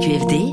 CQFD,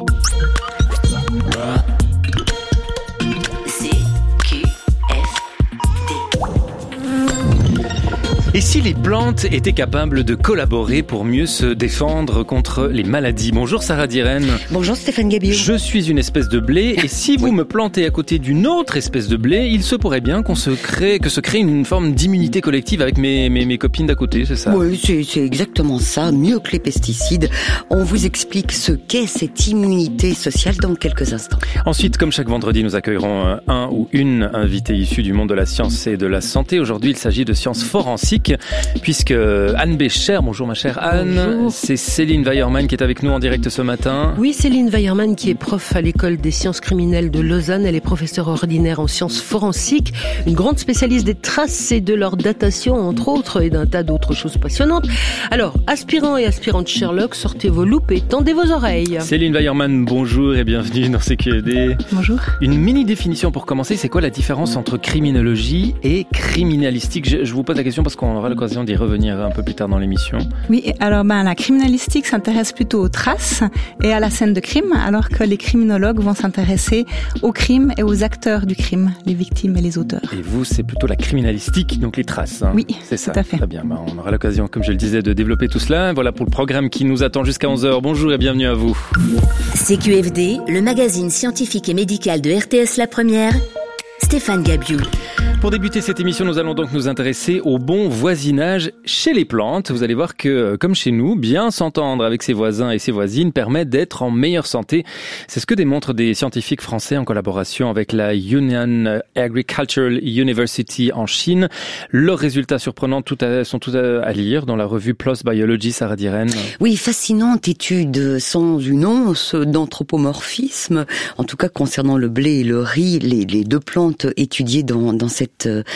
Et si les plantes étaient capables de collaborer pour mieux se défendre contre les maladies? Bonjour Sarah Diren. Bonjour Stéphane Gabiou. Je suis une espèce de blé et si vous me plantez à côté d'une autre espèce de blé, il se pourrait bien que se crée une forme d'immunité collective avec mes copines d'à côté, c'est ça? Oui, c'est exactement ça, mieux que les pesticides. On vous explique ce qu'est cette immunité sociale dans quelques instants. Ensuite, comme chaque vendredi, nous accueillerons un ou une invitée issue du monde de la science et de la santé. Aujourd'hui, il s'agit de sciences forensiques. Puisque Anne Bécher, bonjour ma chère Anne, bonjour. C'est Céline Weiermann qui est avec nous en direct ce matin. Oui, Céline Weiermann qui est prof à l'école des sciences criminelles de Lausanne, elle est professeure ordinaire en sciences forensiques, une grande spécialiste des traces et de leur datation entre autres et d'un tas d'autres choses passionnantes. Alors, aspirants et aspirantes Sherlock, sortez vos loupes et tendez vos oreilles. Céline Weiermann, bonjour et bienvenue dans CQFD. Bonjour. Une mini définition pour commencer, c'est quoi la différence entre criminologie et criminalistique? Je vous pose la question parce qu'on aura l'occasion d'y revenir un peu plus tard dans l'émission. Oui, alors la criminalistique s'intéresse plutôt aux traces et à la scène de crime, alors que les criminologues vont s'intéresser aux crimes et aux acteurs du crime, les victimes et les auteurs. Et vous, c'est plutôt la criminalistique, donc les traces. Hein. Oui, c'est ça. Tout à fait. Très bien, on aura l'occasion, comme je le disais, de développer tout cela. Voilà pour le programme qui nous attend jusqu'à 11h. Bonjour et bienvenue à vous. CQFD, le magazine scientifique et médical de RTS La Première, Stéphane Gabiou. Pour débuter cette émission, nous allons donc nous intéresser au bon voisinage chez les plantes. Vous allez voir que, comme chez nous, bien s'entendre avec ses voisins et ses voisines permet d'être en meilleure santé. C'est ce que démontrent des scientifiques français en collaboration avec la Yunnan Agricultural University en Chine. Leurs résultats surprenants sont tous à lire dans la revue PLOS Biology, Sarah Diren. Oui, fascinante étude sans une once d'anthropomorphisme, en tout cas concernant le blé et le riz, les deux plantes étudiées dans cette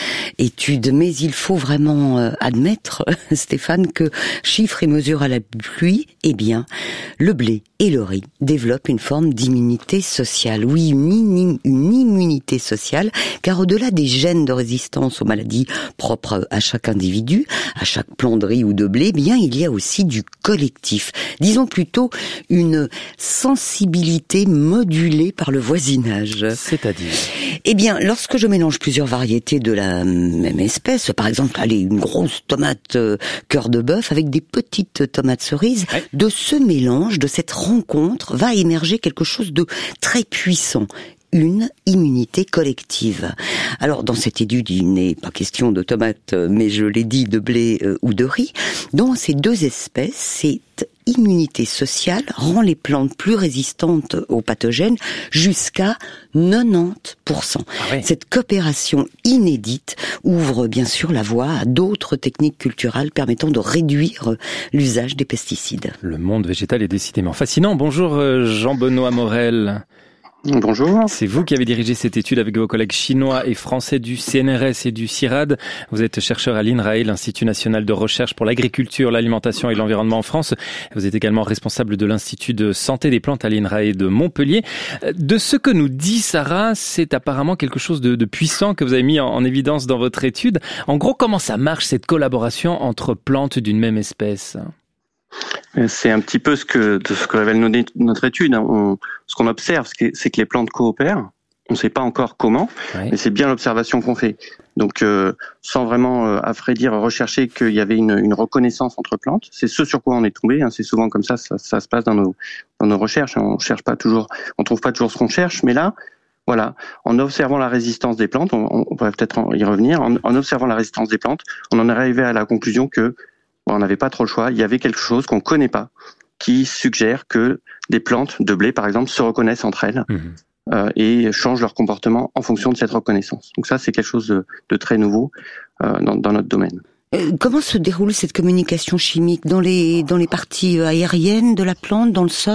étude. Mais il faut vraiment admettre, Stéphane, que chiffres et mesures à la pluie, eh bien, le blé et le riz développent une forme d'immunité sociale. Oui, une immunité sociale, car au-delà des gènes de résistance aux maladies propres à chaque individu, à chaque plant de riz ou de blé, eh bien, il y a aussi du collectif. Disons plutôt une sensibilité modulée par le voisinage. C'est-à-dire? Eh bien, lorsque je mélange plusieurs variétés de la même espèce, par exemple, une grosse tomate cœur de bœuf avec des petites tomates cerises, ouais. De ce mélange, de cette rencontre, va émerger quelque chose de très puissant. Une immunité collective. Alors, dans cette étude, il n'est pas question de tomates, mais je l'ai dit, de blé ou de riz. Dans ces deux espèces, cette immunité sociale rend les plantes plus résistantes aux pathogènes jusqu'à 90%. Ah oui. Cette coopération inédite ouvre bien sûr la voie à d'autres techniques culturelles permettant de réduire l'usage des pesticides. Le monde végétal est décidément fascinant. Bonjour Jean-Benoît Morel. Bonjour. C'est vous qui avez dirigé cette étude avec vos collègues chinois et français du CNRS et du CIRAD. Vous êtes chercheur à l'INRAE, l'Institut national de recherche pour l'agriculture, l'alimentation et l'environnement en France. Vous êtes également responsable de l'Institut de santé des plantes à l'INRAE de Montpellier. De ce que nous dit Sarah, c'est apparemment quelque chose de puissant que vous avez mis en évidence dans votre étude. En gros, comment ça marche cette collaboration entre plantes d'une même espèce ? C'est un petit peu ce que révèle notre étude. Ce qu'on observe, c'est que les plantes coopèrent. On ne sait pas encore comment, mais c'est bien l'observation qu'on fait. Donc, sans vraiment, à vrai dire, rechercher qu'il y avait une reconnaissance entre plantes, c'est ce sur quoi on est tombé. C'est souvent comme ça se passe dans nos recherches. On cherche pas toujours, on trouve pas toujours ce qu'on cherche, mais là, voilà, en observant la résistance des plantes, on pourrait peut-être y revenir. En observant la résistance des plantes, on en est arrivé à la conclusion que on n'avait pas trop le choix. Il y avait quelque chose qu'on connaît pas, qui suggère que des plantes de blé, par exemple, se reconnaissent entre elles et changent leur comportement en fonction de cette reconnaissance. Donc ça, c'est quelque chose de très nouveau dans notre domaine. Comment se déroule cette communication chimique dans les parties aériennes de la plante, dans le sol ?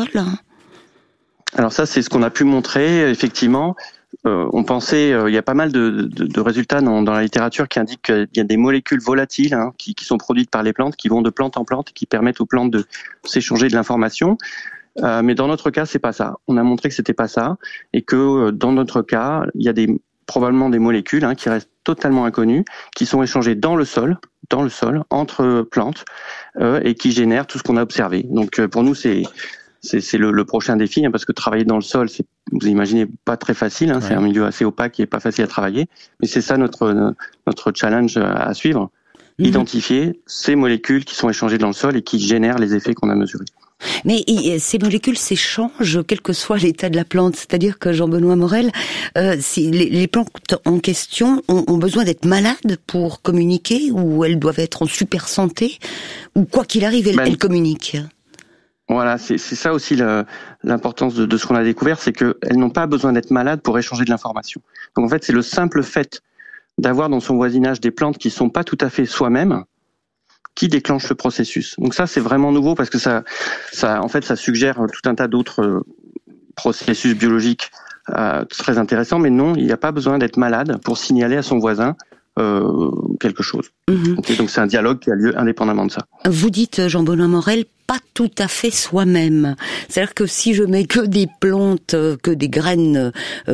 Alors ça, c'est ce qu'on a pu montrer, effectivement. On pensait, il y a pas mal de résultats dans la littérature qui indiquent qu'il y a des molécules volatiles qui sont produites par les plantes, qui vont de plante en plante, qui permettent aux plantes de s'échanger de l'information. Mais dans notre cas, c'est pas ça. On a montré que c'était pas ça, et que dans notre cas, il y a probablement des molécules qui restent totalement inconnues, qui sont échangées dans le sol, entre plantes, et qui génèrent tout ce qu'on a observé. Donc pour nous, c'est le prochain défi, hein, parce que travailler dans le sol, vous imaginez, pas très facile. Hein, c'est un milieu assez opaque et pas facile à travailler. Mais c'est ça notre challenge à suivre. Identifier ces molécules qui sont échangées dans le sol et qui génèrent les effets qu'on a mesurés. Mais ces molécules s'échangent quel que soit l'état de la plante. C'est-à-dire que Jean-Benoît Morel, si les plantes en question ont besoin d'être malades pour communiquer, ou elles doivent être en super santé, ou quoi qu'il arrive, elles communiquent. Voilà, c'est ça aussi l'importance de ce qu'on a découvert, c'est qu'elles n'ont pas besoin d'être malades pour échanger de l'information. Donc en fait, c'est le simple fait d'avoir dans son voisinage des plantes qui sont pas tout à fait soi-même qui déclenche le processus. Donc ça, c'est vraiment nouveau parce que ça suggère tout un tas d'autres processus biologiques très intéressants, mais non, il n'y a pas besoin d'être malade pour signaler à son voisin quelque chose. Okay, donc c'est un dialogue qui a lieu indépendamment de ça. Vous dites, Jean-Benoît Morel, pas tout à fait soi-même. C'est-à-dire que si je mets que des plantes, que des graines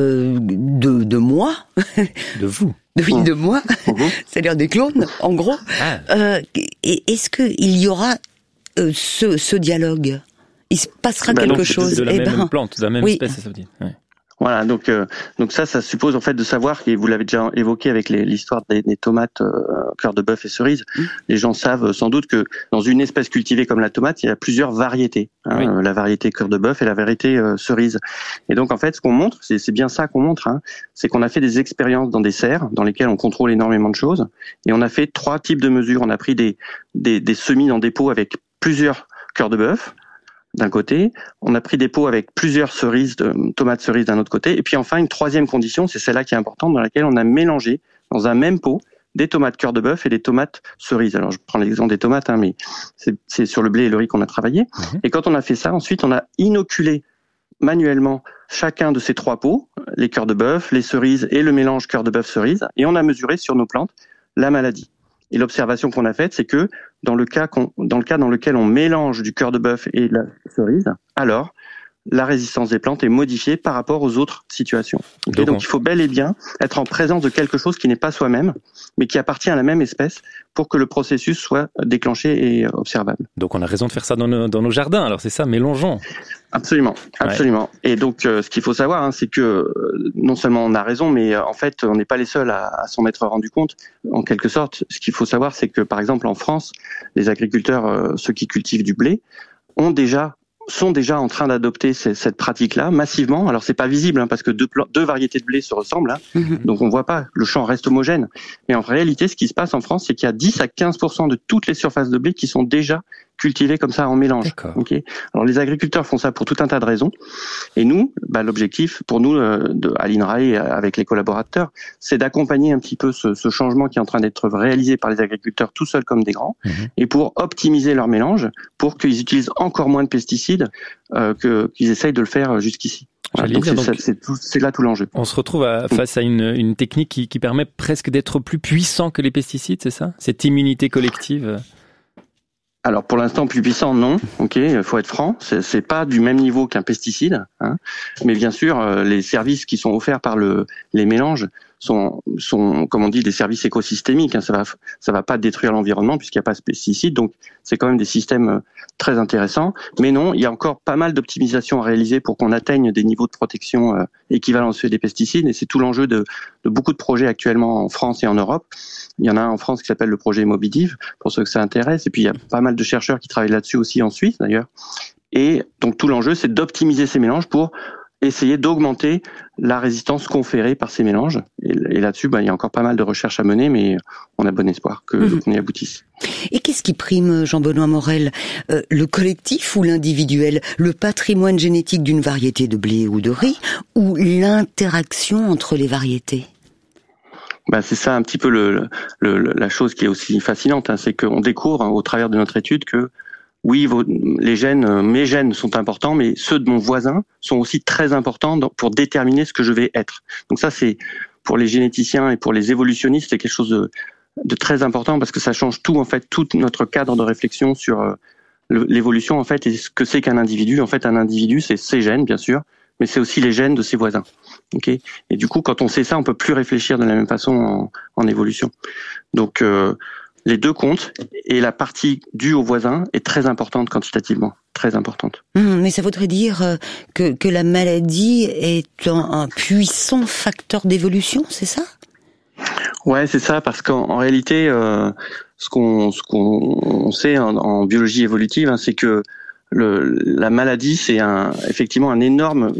de moi... De vous. Oui, de moi, c'est-à-dire des clones, en gros. Est-ce qu'il y aura ce dialogue? Il se passera quelque chose. De la même plante, de la même espèce, ça veut dire. Ouais. Voilà, donc ça suppose en fait de savoir, et vous l'avez déjà évoqué avec l'histoire des tomates cœur de bœuf et cerises. Les gens savent sans doute que dans une espèce cultivée comme la tomate, il y a plusieurs variétés. La variété cœur de bœuf et la variété cerise. Et donc en fait, ce qu'on montre, c'est bien ça qu'on montre, c'est qu'on a fait des expériences dans des serres dans lesquelles on contrôle énormément de choses, et on a fait 3 types de mesures. On a pris des semis dans des pots avec plusieurs cœurs de bœuf d'un côté, on a pris des pots avec plusieurs tomates cerises d'un autre côté, et puis enfin une troisième condition, c'est celle-là qui est importante, dans laquelle on a mélangé dans un même pot des tomates cœur de bœuf et des tomates cerises. Alors je prends l'exemple des tomates, mais c'est sur le blé et le riz qu'on a travaillé. Et quand on a fait ça, ensuite on a inoculé manuellement chacun de ces 3 pots, les cœurs de bœuf, les cerises et le mélange cœur de bœuf cerise, et on a mesuré sur nos plantes la maladie. Et l'observation qu'on a faite, c'est que dans le cas dans lequel on mélange du cœur de bœuf et la cerise, alors la résistance des plantes est modifiée par rapport aux autres situations. Okay, donc il faut bel et bien être en présence de quelque chose qui n'est pas soi-même, mais qui appartient à la même espèce pour que le processus soit déclenché et observable. Donc on a raison de faire ça dans nos jardins, alors c'est ça, mélangeons. Absolument. Et donc ce qu'il faut savoir, c'est que non seulement on a raison, mais en fait on n'est pas les seuls à s'en être rendu compte. En quelque sorte, ce qu'il faut savoir, c'est que par exemple en France, les agriculteurs, ceux qui cultivent du blé, sont déjà en train d'adopter cette pratique-là massivement. Alors c'est pas visible parce que deux variétés de blé se ressemblent, donc on voit pas, le champ reste homogène. Mais en réalité, ce qui se passe en France, c'est qu'il y a 10 à 15% de toutes les surfaces de blé qui sont déjà cultivées comme ça en mélange. Okay. Alors les agriculteurs font ça pour tout un tas de raisons. Et nous, l'objectif pour nous à l'INRAE avec les collaborateurs, c'est d'accompagner un petit peu ce changement qui est en train d'être réalisé par les agriculteurs tout seuls comme des grands, et pour optimiser leur mélange, pour qu'ils utilisent encore moins de pesticides qu'ils essayent de le faire jusqu'ici. Voilà, donc c'est là tout l'enjeu. On se retrouve face à une technique qui permet presque d'être plus puissant que les pesticides, c'est ça? Cette immunité collective. Alors pour l'instant plus puissant non, faut être franc, c'est pas du même niveau qu'un pesticide, mais bien sûr les services qui sont offerts par les mélanges sont comme on dit des services écosystémiques, ça va pas détruire l'environnement puisqu'il n'y a pas de pesticides, donc c'est quand même des systèmes très intéressants, mais non, il y a encore pas mal d'optimisation à réaliser pour qu'on atteigne des niveaux de protection équivalents à ceux des pesticides, et c'est tout l'enjeu de beaucoup de projets actuellement en France et en Europe. Il y en a un en France qui s'appelle le projet Mobidiv, pour ceux que ça intéresse, et puis il y a pas mal de chercheurs qui travaillent là-dessus aussi en Suisse d'ailleurs. Et donc tout l'enjeu, c'est d'optimiser ces mélanges pour essayer d'augmenter la résistance conférée par ces mélanges. Et là-dessus, il y a encore pas mal de recherches à mener, mais on a bon espoir qu'on y aboutisse. Et qu'est-ce qui prime, Jean-Benoît Morel? Le collectif ou l'individuel? Le patrimoine génétique d'une variété de blé ou de riz, ou l'interaction entre les variétés? C'est ça un petit peu la chose qui est aussi fascinante, c'est qu'on découvre au travers de notre étude que oui, mes gènes sont importants, mais ceux de mon voisin sont aussi très importants pour déterminer ce que je vais être. Donc ça, c'est pour les généticiens et pour les évolutionnistes, c'est quelque chose de très important parce que ça change tout notre cadre de réflexion sur l'évolution et ce que c'est qu'un individu. En fait, un individu, c'est ses gènes, bien sûr, mais c'est aussi les gènes de ses voisins. Et du coup, quand on sait ça, on peut plus réfléchir de la même façon en évolution. Donc les deux comptent et la partie due au voisin est très importante quantitativement, très importante. Mais ça voudrait dire que la maladie est un puissant facteur d'évolution, c'est ça ? Ouais, c'est ça, parce qu'en réalité, ce qu'on sait en biologie évolutive, c'est que la maladie, c'est effectivement une énorme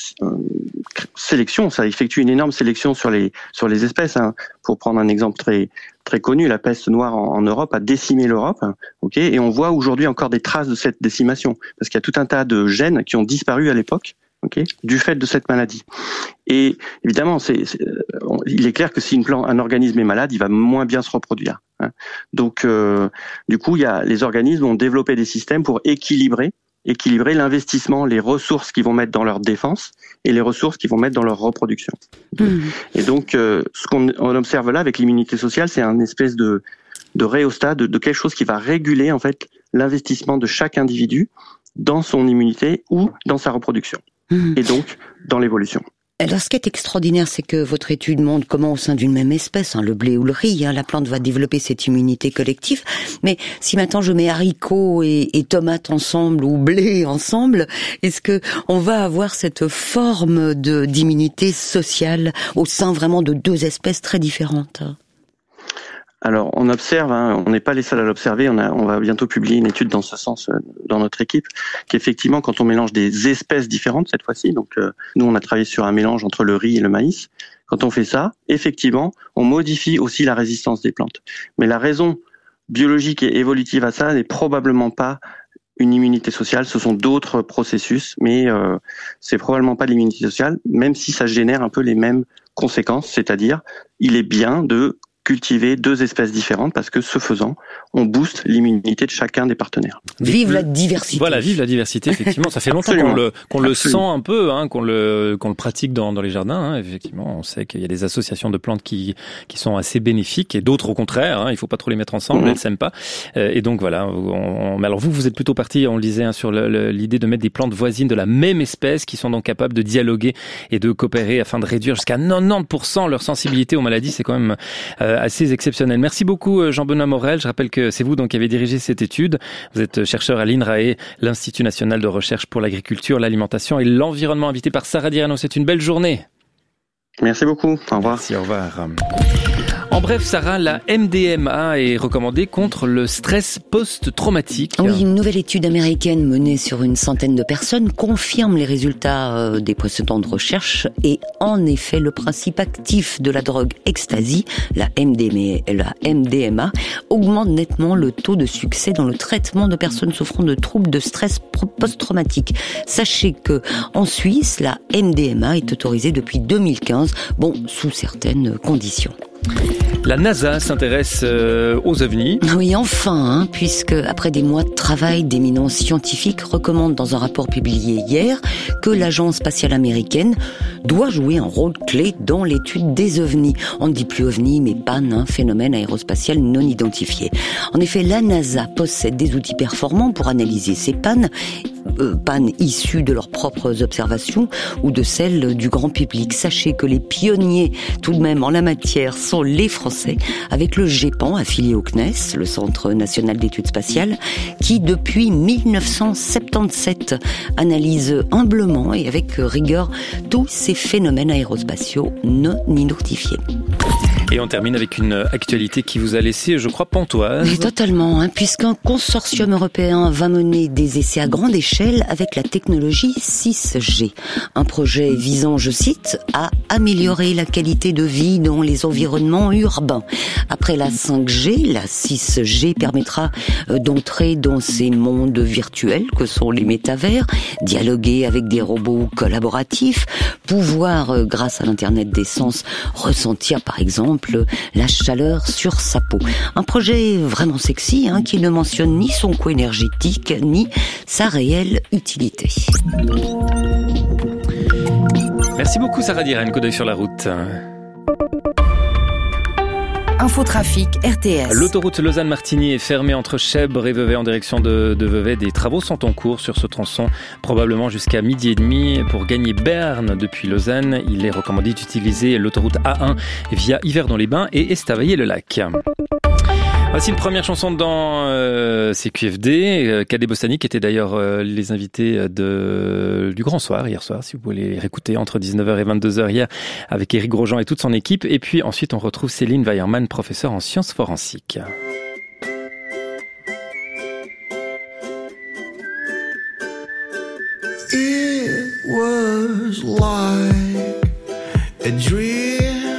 sélection. Ça effectue une énorme sélection sur les espèces. Pour prendre un exemple très très connu, la peste noire en Europe a décimé l'Europe. Et on voit aujourd'hui encore des traces de cette décimation, parce qu'il y a tout un tas de gènes qui ont disparu à l'époque. Du fait de cette maladie. Et évidemment, il est clair que si un organisme est malade, il va moins bien se reproduire. Donc, du coup, les organismes ont développé des systèmes pour équilibrer l'investissement, les ressources qu'ils vont mettre dans leur défense et les ressources qu'ils vont mettre dans leur reproduction. Et donc, ce qu'on observe là avec l'immunité sociale, c'est un espèce de rhéostat, de quelque chose qui va réguler en fait l'investissement de chaque individu dans son immunité ou dans sa reproduction. Et donc dans l'évolution. Alors, ce qui est extraordinaire, c'est que votre étude montre comment, au sein d'une même espèce, le blé ou le riz, la plante va développer cette immunité collective. Mais si maintenant je mets haricots et tomates ensemble ou blé ensemble, est-ce que on va avoir cette forme d'immunité sociale au sein vraiment de deux espèces très différentes ? Alors, on observe, on n'est pas les seuls à l'observer, on va bientôt publier une étude dans ce sens dans notre équipe, qu'effectivement, quand on mélange des espèces différentes cette fois-ci, donc nous on a travaillé sur un mélange entre le riz et le maïs, quand on fait ça, effectivement, on modifie aussi la résistance des plantes. Mais la raison biologique et évolutive à ça n'est probablement pas une immunité sociale, ce sont d'autres processus, mais c'est probablement pas de l'immunité sociale, même si ça génère un peu les mêmes conséquences, c'est-à-dire, il est bien de cultiver deux espèces différentes parce que ce faisant, on booste l'immunité de chacun des partenaires. Vive la diversité. Voilà, vive la diversité, effectivement. Ça fait longtemps qu'on le sent un peu, qu'on le pratique dans les jardins. Effectivement, on sait qu'il y a des associations de plantes qui sont assez bénéfiques et d'autres au contraire. Il faut pas trop les mettre ensemble, elles s'aiment pas. Et donc voilà. Mais alors vous êtes plutôt parti, on le disait, sur l'idée de mettre des plantes voisines de la même espèce qui sont donc capables de dialoguer et de coopérer afin de réduire jusqu'à 90% leur sensibilité aux maladies. C'est quand même assez exceptionnel. Merci beaucoup Jean-Benoît Morel. Je rappelle que c'est vous donc qui avez dirigé cette étude. Vous êtes chercheur à l'INRAE, l'Institut national de recherche pour l'agriculture, l'alimentation et l'environnement, invité par Sarah Dirano. C'est une belle journée. Merci beaucoup. Au revoir. Merci, au revoir. En bref, Sarah, la MDMA est recommandée contre le stress post-traumatique. Oui, une nouvelle étude américaine menée sur une centaine de personnes confirme les résultats des précédentes recherches et en effet, le principe actif de la drogue ecstasy, la MDMA, augmente nettement le taux de succès dans le traitement de personnes souffrant de troubles de stress post-traumatique. Sachez que en Suisse, la MDMA est autorisée depuis 2015, sous certaines conditions. La NASA s'intéresse aux ovnis. Oui, enfin, puisque après des mois de travail, d'éminents scientifiques recommandent dans un rapport publié hier que l'agence spatiale américaine doit jouer un rôle clé dans l'étude des ovnis. On ne dit plus ovnis, mais PAN, phénomène aérospatial non identifié. En effet, la NASA possède des outils performants pour analyser ces PAN issus de leurs propres observations ou de celles du grand public. Sachez que les pionniers, tout de même, en la matière, sont les Français, avec le GEPAN, affilié au CNES, le Centre National d'Études Spatiales, qui, depuis 1977, analyse humblement et avec rigueur tous ces phénomènes aérospatiaux non identifiés. Et on termine avec une actualité qui vous a laissé, je crois, pantoise. Mais totalement, puisqu'un consortium européen va mener des essais à grande échelle avec la technologie 6G. Un projet visant, je cite, à améliorer la qualité de vie dans les environnements urbains. Après la 5G, la 6G permettra d'entrer dans ces mondes virtuels que sont les métavers, dialoguer avec des robots collaboratifs, pouvoir, grâce à l'Internet des sens, ressentir par exemple la chaleur sur sa peau. Un projet vraiment sexy qui ne mentionne ni son coût énergétique ni sa réelle utilité. Merci beaucoup Sarah Dirane, coup d'œil sur la route. Infotrafic RTS. L'autoroute Lausanne-Martigny est fermée entre Chèvres et Vevey en direction de Vevey. Des travaux sont en cours sur ce tronçon, probablement jusqu'à 12h30. Pour gagner Berne depuis Lausanne, il est recommandé d'utiliser l'autoroute A1 via Yverdon-les-Bains et Estavayer-le-Lac. Voici une première chanson dans CQFD. Cadet Bostani qui étaient d'ailleurs les invités du Grand Soir hier soir, si vous voulez les réécouter entre 19h et 22h hier avec Éric Grosjean et toute son équipe. Et puis ensuite on retrouve Céline Weiermann, professeure en sciences forensiques. It was like a dream.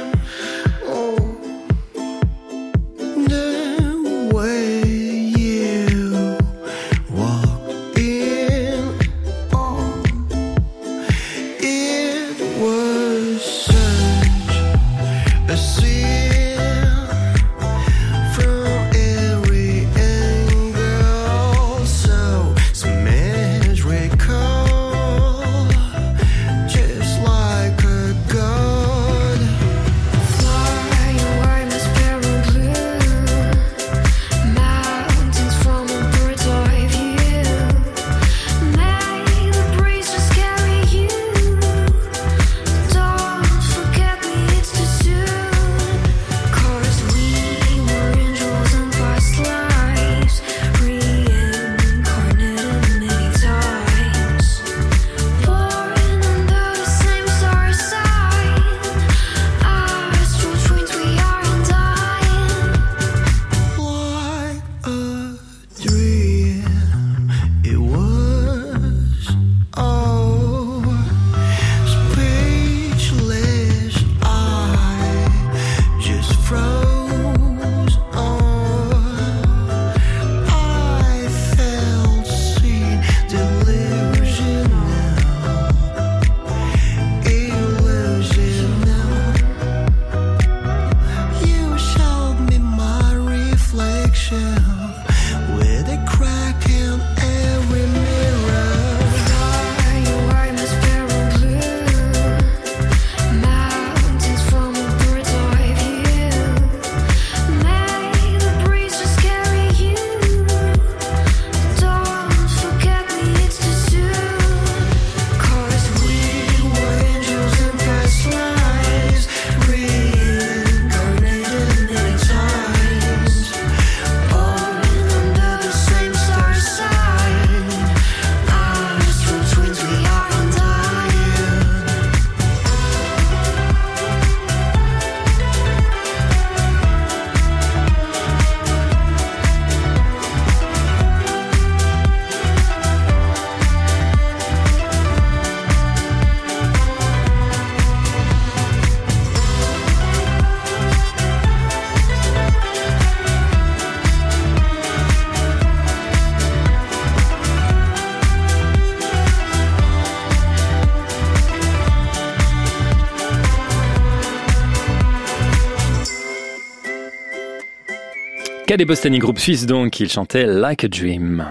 Cadet Bostani, groupe suisse donc, il chantait Like a Dream.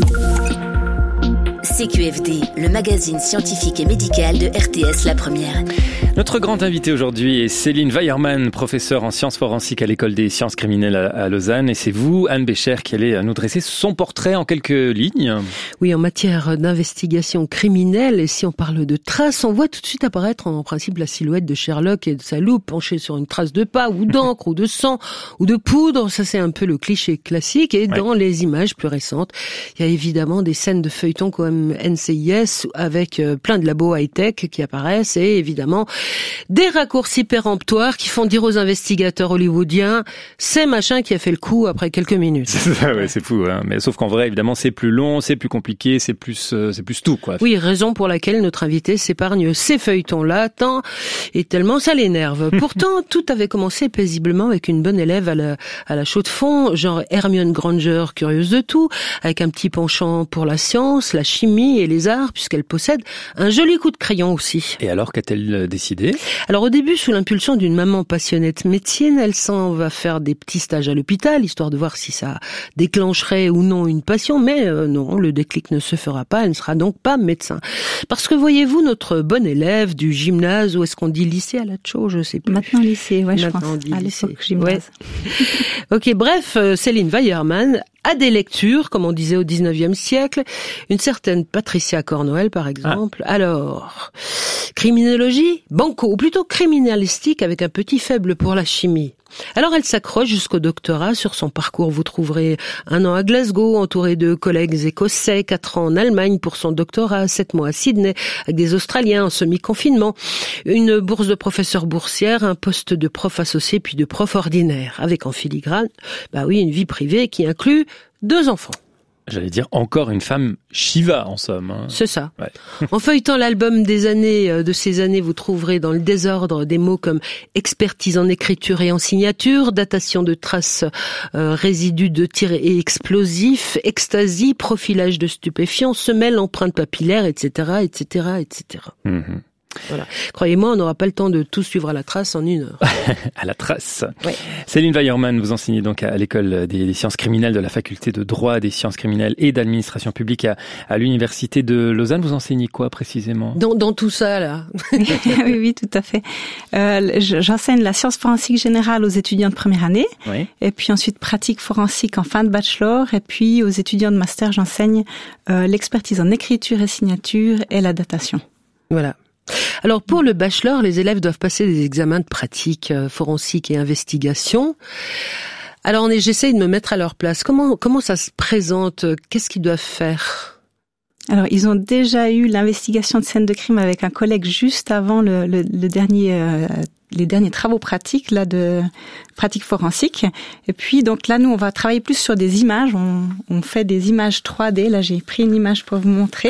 CQFD, le magazine scientifique et médical de RTS La Première. Notre grande invitée aujourd'hui est Céline Weiermann, professeure en sciences forensiques à l'école des sciences criminelles à Lausanne. Et c'est vous, Anne Bécher, qui allez nous dresser son portrait en quelques lignes. Oui, en matière d'investigation criminelle, et si on parle de traces, on voit tout de suite apparaître en principe la silhouette de Sherlock et de sa loupe penchée sur une trace de pas, ou d'encre, ou de sang, ou de poudre. Ça, c'est un peu le cliché classique. Et dans les images plus récentes, il y a évidemment des scènes de feuilletons comme NCIS avec plein de labos high-tech qui apparaissent et évidemment des raccourcis péremptoires qui font dire aux investigateurs hollywoodiens c'est machin qui a fait le coup après quelques minutes. C'est ça, ouais, c'est fou, hein. Mais sauf qu'en vrai, évidemment, c'est plus long, c'est plus compliqué, c'est plus tout, quoi. Oui, raison pour laquelle notre invité s'épargne ces feuilletons-là tant et tellement ça l'énerve. Pourtant, tout avait commencé paisiblement avec une bonne élève à la chaux de fond, genre Hermione Granger, curieuse de tout, avec un petit penchant pour la science, la chimie et les arts, puisqu'elle possède un joli coup de crayon aussi. Et alors, qu'a-t-elle décidé ? Alors au début, sous l'impulsion d'une maman passionnée de médecine, elle s'en va faire des petits stages à l'hôpital, histoire de voir si ça déclencherait ou non une passion, mais non, le déclic ne se fera pas, elle ne sera donc pas médecin. Parce que voyez-vous, notre bonne élève du gymnase, ou est-ce qu'on dit lycée à la Tchao, je sais plus. Maintenant lycée, ouais, je pense. À l'époque gymnase. Ouais. Ok, bref, Céline Weiermann a des lectures, comme on disait au 19e siècle, une certaine Patricia Cornwell, par exemple. Alors, criminologie, banco, ou plutôt criminalistique avec un petit faible pour la chimie. Alors elle s'accroche jusqu'au doctorat. Sur son parcours, vous trouverez 1 an à Glasgow, entouré de collègues écossais, 4 ans en Allemagne pour son doctorat, 7 mois à Sydney, avec des Australiens en semi-confinement, une bourse de professeur boursière, un poste de prof associé puis de prof ordinaire, avec en filigrane, une vie privée qui inclut 2 enfants. J'allais dire encore une femme Shiva en somme. Hein. C'est ça. Ouais. En feuilletant l'album de ces années, vous trouverez dans le désordre des mots comme expertise en écriture et en signature, datation de traces, résidus de tirs et explosifs, ecstasy, profilage de stupéfiants, semelles, empreintes papillaires, etc., etc., etc. Mm-hmm. Voilà. Croyez-moi, on n'aura pas le temps de tout suivre à la trace en 1 heure. À la trace. Ouais. Céline Weiermann, vous enseignez donc à l'école des sciences criminelles de la faculté de droit, des sciences criminelles et d'administration publique à l'université de Lausanne. Vous enseignez quoi précisément ? Dans tout ça, là. Oui, tout à fait. J'enseigne la science forensique générale aux étudiants de première année. Oui. Et puis ensuite pratique forensique en fin de bachelor. Et puis aux étudiants de master, j'enseigne l'expertise en écriture et signature et la datation. Voilà. Alors pour le bachelor, les élèves doivent passer des examens de pratique forensique et investigation. Alors j'essaye de me mettre à leur place. Comment ça se présente ? Qu'est-ce qu'ils doivent faire ? Alors ils ont déjà eu l'investigation de scène de crime avec un collègue juste avant les derniers travaux pratiques là de pratique forensique. Et puis donc là nous on va travailler plus sur des images. On fait des images 3D. Là j'ai pris une image pour vous montrer.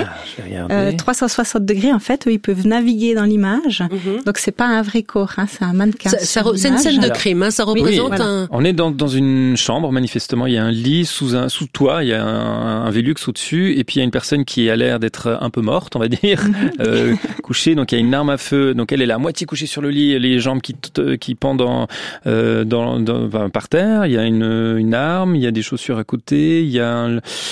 360 degrés en fait où ils peuvent naviguer dans l'image. Mm-hmm. Donc c'est pas un vrai corps, hein, c'est un mannequin. C'est une scène de crime. Hein, ça représente un. On est dans une chambre manifestement. Il y a un lit sous toit. Il y a un Velux au-dessus et puis il y a une personne qui a l'air d'être un peu morte, on va dire, couchée. Donc il y a une arme à feu. Donc elle est là, à moitié couchée sur le lit, les jambes qui pendent par terre. Il y a une arme, il y a des chaussures à côté, il y a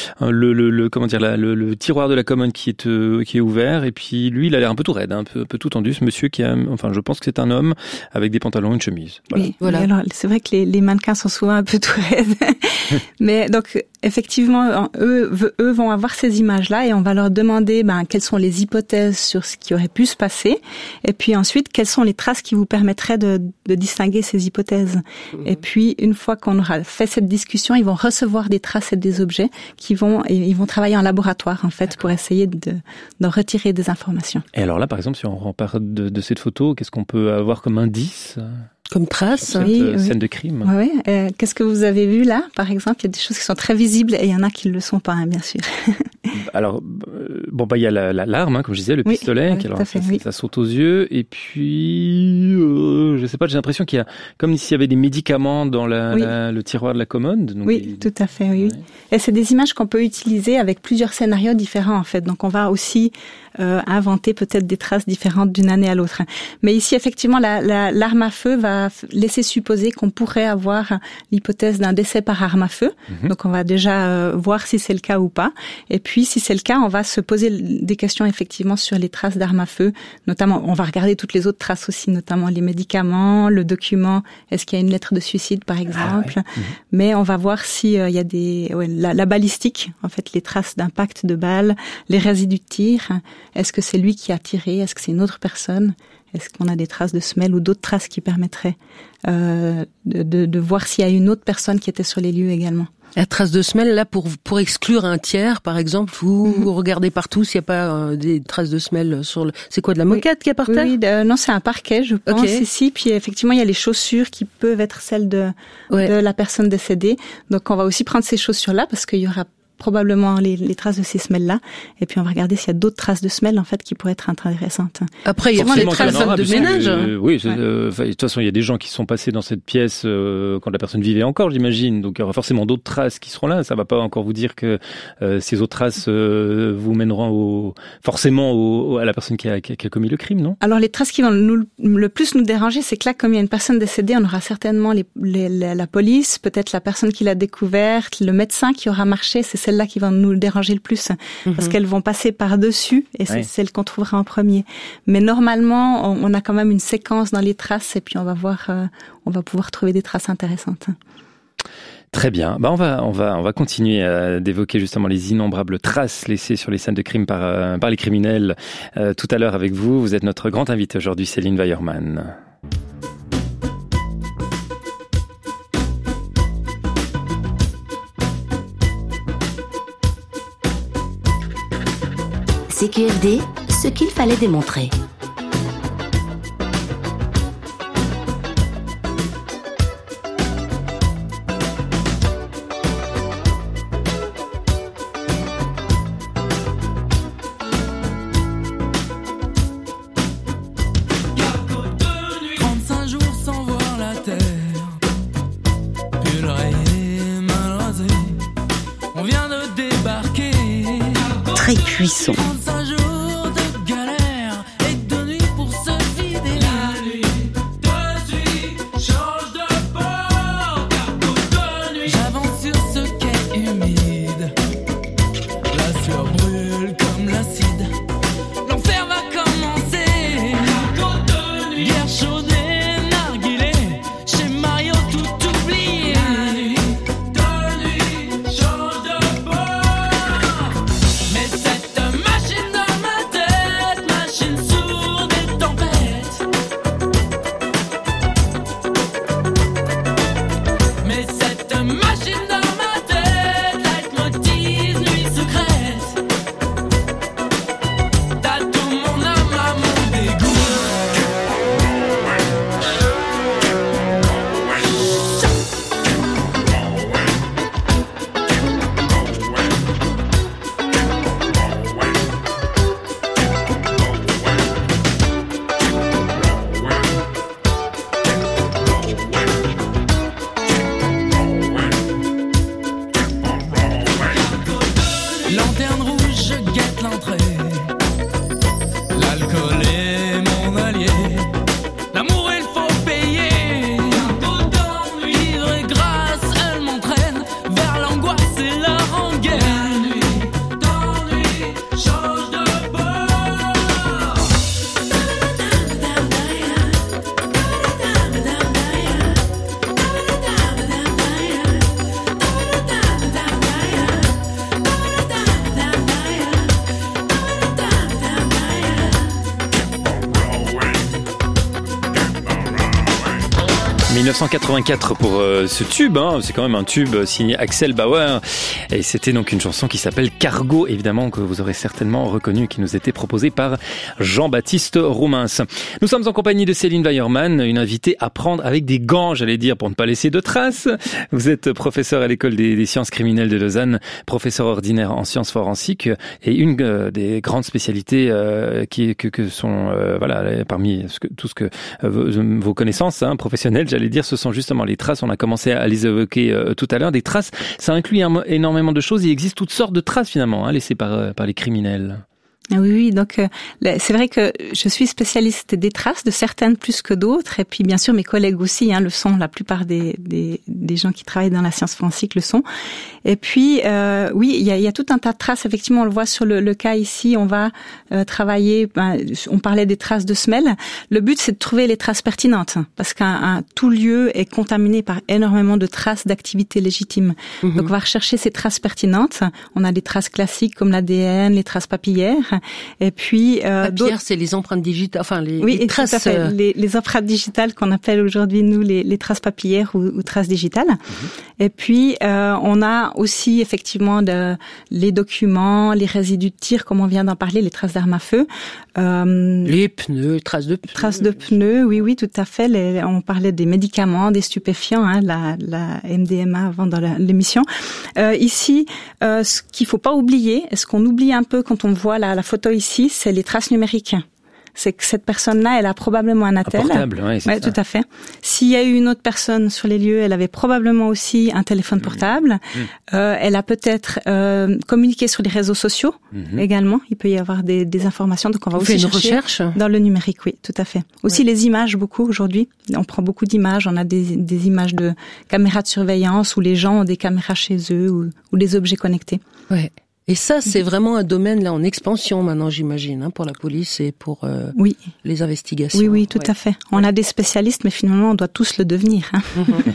le tiroir de la commode qui est ouvert. Et puis lui, il a l'air un peu tout raide, un peu tout tendu. Ce monsieur je pense que c'est un homme avec des pantalons et une chemise. Voilà. Oui, voilà. Alors c'est vrai que les mannequins sont souvent un peu tout raides. Mais donc effectivement, eux vont avoir ces images-là et on va leur demander quelles sont les hypothèses sur ce qui aurait pu se passer. Et puis ensuite, quelles sont les traces qui vous permettraient de distinguer ces hypothèses. Mmh. Et puis, une fois qu'on aura fait cette discussion, ils vont recevoir des traces et des objets ils vont travailler en laboratoire, en fait, pour essayer d'en retirer des informations. Et alors là, par exemple, si on repart de cette photo, qu'est-ce qu'on peut avoir comme indice ? Comme trace, scène de crime. Oui. Qu'est-ce que vous avez vu là, par exemple ? Il y a des choses qui sont très visibles et il y en a qui ne le sont pas, bien sûr. Alors, il y a l'arme, comme je disais, le pistolet, ça saute aux yeux. Et puis, je sais pas, j'ai l'impression qu'il y a comme s'il y avait des médicaments dans le tiroir de la commode. Donc tout à fait, oui. Et c'est des images qu'on peut utiliser avec plusieurs scénarios différents, en fait. Donc, on va aussi inventer peut-être des traces différentes d'une année à l'autre. Mais ici, effectivement, l'arme à feu va laisser supposer qu'on pourrait avoir l'hypothèse d'un décès par arme à feu. Mm-hmm. Donc, on va déjà voir si c'est le cas ou pas. Et puis, si c'est le cas, on va se poser des questions effectivement sur les traces d'armes à feu. Notamment, on va regarder toutes les autres traces aussi, notamment les médicaments, le document. Est-ce qu'il y a une lettre de suicide, par exemple? Mm-hmm. Mais on va voir si il y a la balistique, en fait, les traces d'impact de balles, les résidus de tir. Est-ce que c'est lui qui a tiré? Est-ce que c'est une autre personne? Est-ce qu'on a des traces de semelles ou d'autres traces qui permettraient de voir s'il y a une autre personne qui était sur les lieux également? La trace de semelle, là, pour exclure un tiers, par exemple, vous regardez partout s'il n'y a pas des traces de semelle sur le... C'est quoi, de la moquette qu'il y a par terre? Oui, non, c'est un parquet, je pense, ici. Puis effectivement, il y a les chaussures qui peuvent être celles de la personne décédée. Donc, on va aussi prendre ces chaussures-là parce qu'il y aura probablement les traces de ces semelles-là. Et puis, on va regarger s'il y a d'autres traces de semelles, en fait, qui pourraient être intéressantes. Après, il y a les traces de ménage. De toute façon, il y a des gens qui sont passés dans cette pièce quand la personne vivait encore, j'imagine. Donc, il y aura forcément d'autres traces qui seront là. Ça va pas encore vous dire que ces autres traces vous mèneront forcément à la personne qui a commis le crime, non? Alors, les traces qui vont le plus nous déranger, c'est que là, comme il y a une personne décédée, on aura certainement la police, peut-être la personne qui l'a découverte, le médecin qui aura marché, c'est celles-là qui vont nous déranger le plus, parce qu'elles vont passer par-dessus, et c'est celles qu'on trouvera en premier. Mais normalement, on a quand même une séquence dans les traces, et puis on va pouvoir trouver des traces intéressantes. Très bien. On va continuer d'évoquer justement les innombrables traces laissées sur les scènes de crime par les criminels tout à l'heure avec vous. Vous êtes notre grand invité aujourd'hui, Céline Weiermann. CQFD, ce qu'il fallait démontrer. Très puissant. « 1984 pour ce tube, c'est quand même un tube signé Axel Bauer et c'était donc une chanson qui s'appelle Cargo, évidemment que vous aurez certainement reconnu, qui nous était proposée par Jean-Baptiste Roumens. Nous sommes en compagnie de Céline Weiermann, une invitée à prendre avec des gants, j'allais dire, pour ne pas laisser de traces. Vous êtes professeur à l'école des sciences criminelles de Lausanne, professeur ordinaire en sciences forensiques et une des grandes spécialités que sont parmi tout ce que vos connaissances professionnelles, j'allais dire, ce sont justement les traces. On a commencé à les évoquer tout à l'heure. Des traces, ça inclut énormément de choses. Il existe toutes sortes de traces finalement laissées par les criminels. Oui, donc c'est vrai que je suis spécialiste des traces, de certaines plus que d'autres, et puis bien sûr mes collègues aussi le sont, la plupart des gens qui travaillent dans la science forensique le sont. Et puis oui, il y a tout un tas de traces, effectivement on le voit sur le cas ici, on va travailler, on parlait des traces de semelles. Le but c'est de trouver les traces pertinentes, parce qu'un tout lieu est contaminé par énormément de traces d'activités légitimes. Donc on va rechercher ces traces pertinentes. On a des traces classiques comme l'ADN, les traces papillaires. Et puis papillaires, c'est les empreintes digitales, les traces. Tout à fait, les empreintes digitales qu'on appelle aujourd'hui nous les traces papillaires ou traces digitales. Et puis on a aussi effectivement les documents, les résidus de tir, comme on vient d'en parler, les traces d'armes à feu. Les pneus, traces de pneus. Traces de pneus, oui, tout à fait. On parlait des médicaments, des stupéfiants, la MDMA avant dans l'émission. Ici, ce qu'il faut pas oublier, ce qu'on oublie un peu quand on voit la photo ici, c'est les traces numériques. C'est que cette personne-là, elle a probablement un attel. Un portable, c'est ça. Tout à fait. S'il y a eu une autre personne sur les lieux, elle avait probablement aussi un téléphone portable. Elle a peut-être communiqué sur les réseaux sociaux également. Il peut y avoir des informations, donc on va aussi chercher dans le numérique, oui, tout à fait. Aussi les images, beaucoup aujourd'hui. On prend beaucoup d'images. On a des images de caméras de surveillance où les gens ont des caméras chez eux ou des objets connectés. Ouais. Et ça, c'est vraiment un domaine là en expansion maintenant, j'imagine, pour la police et pour les investigations. Oui, tout à fait. On a des spécialistes, mais finalement, on doit tous le devenir.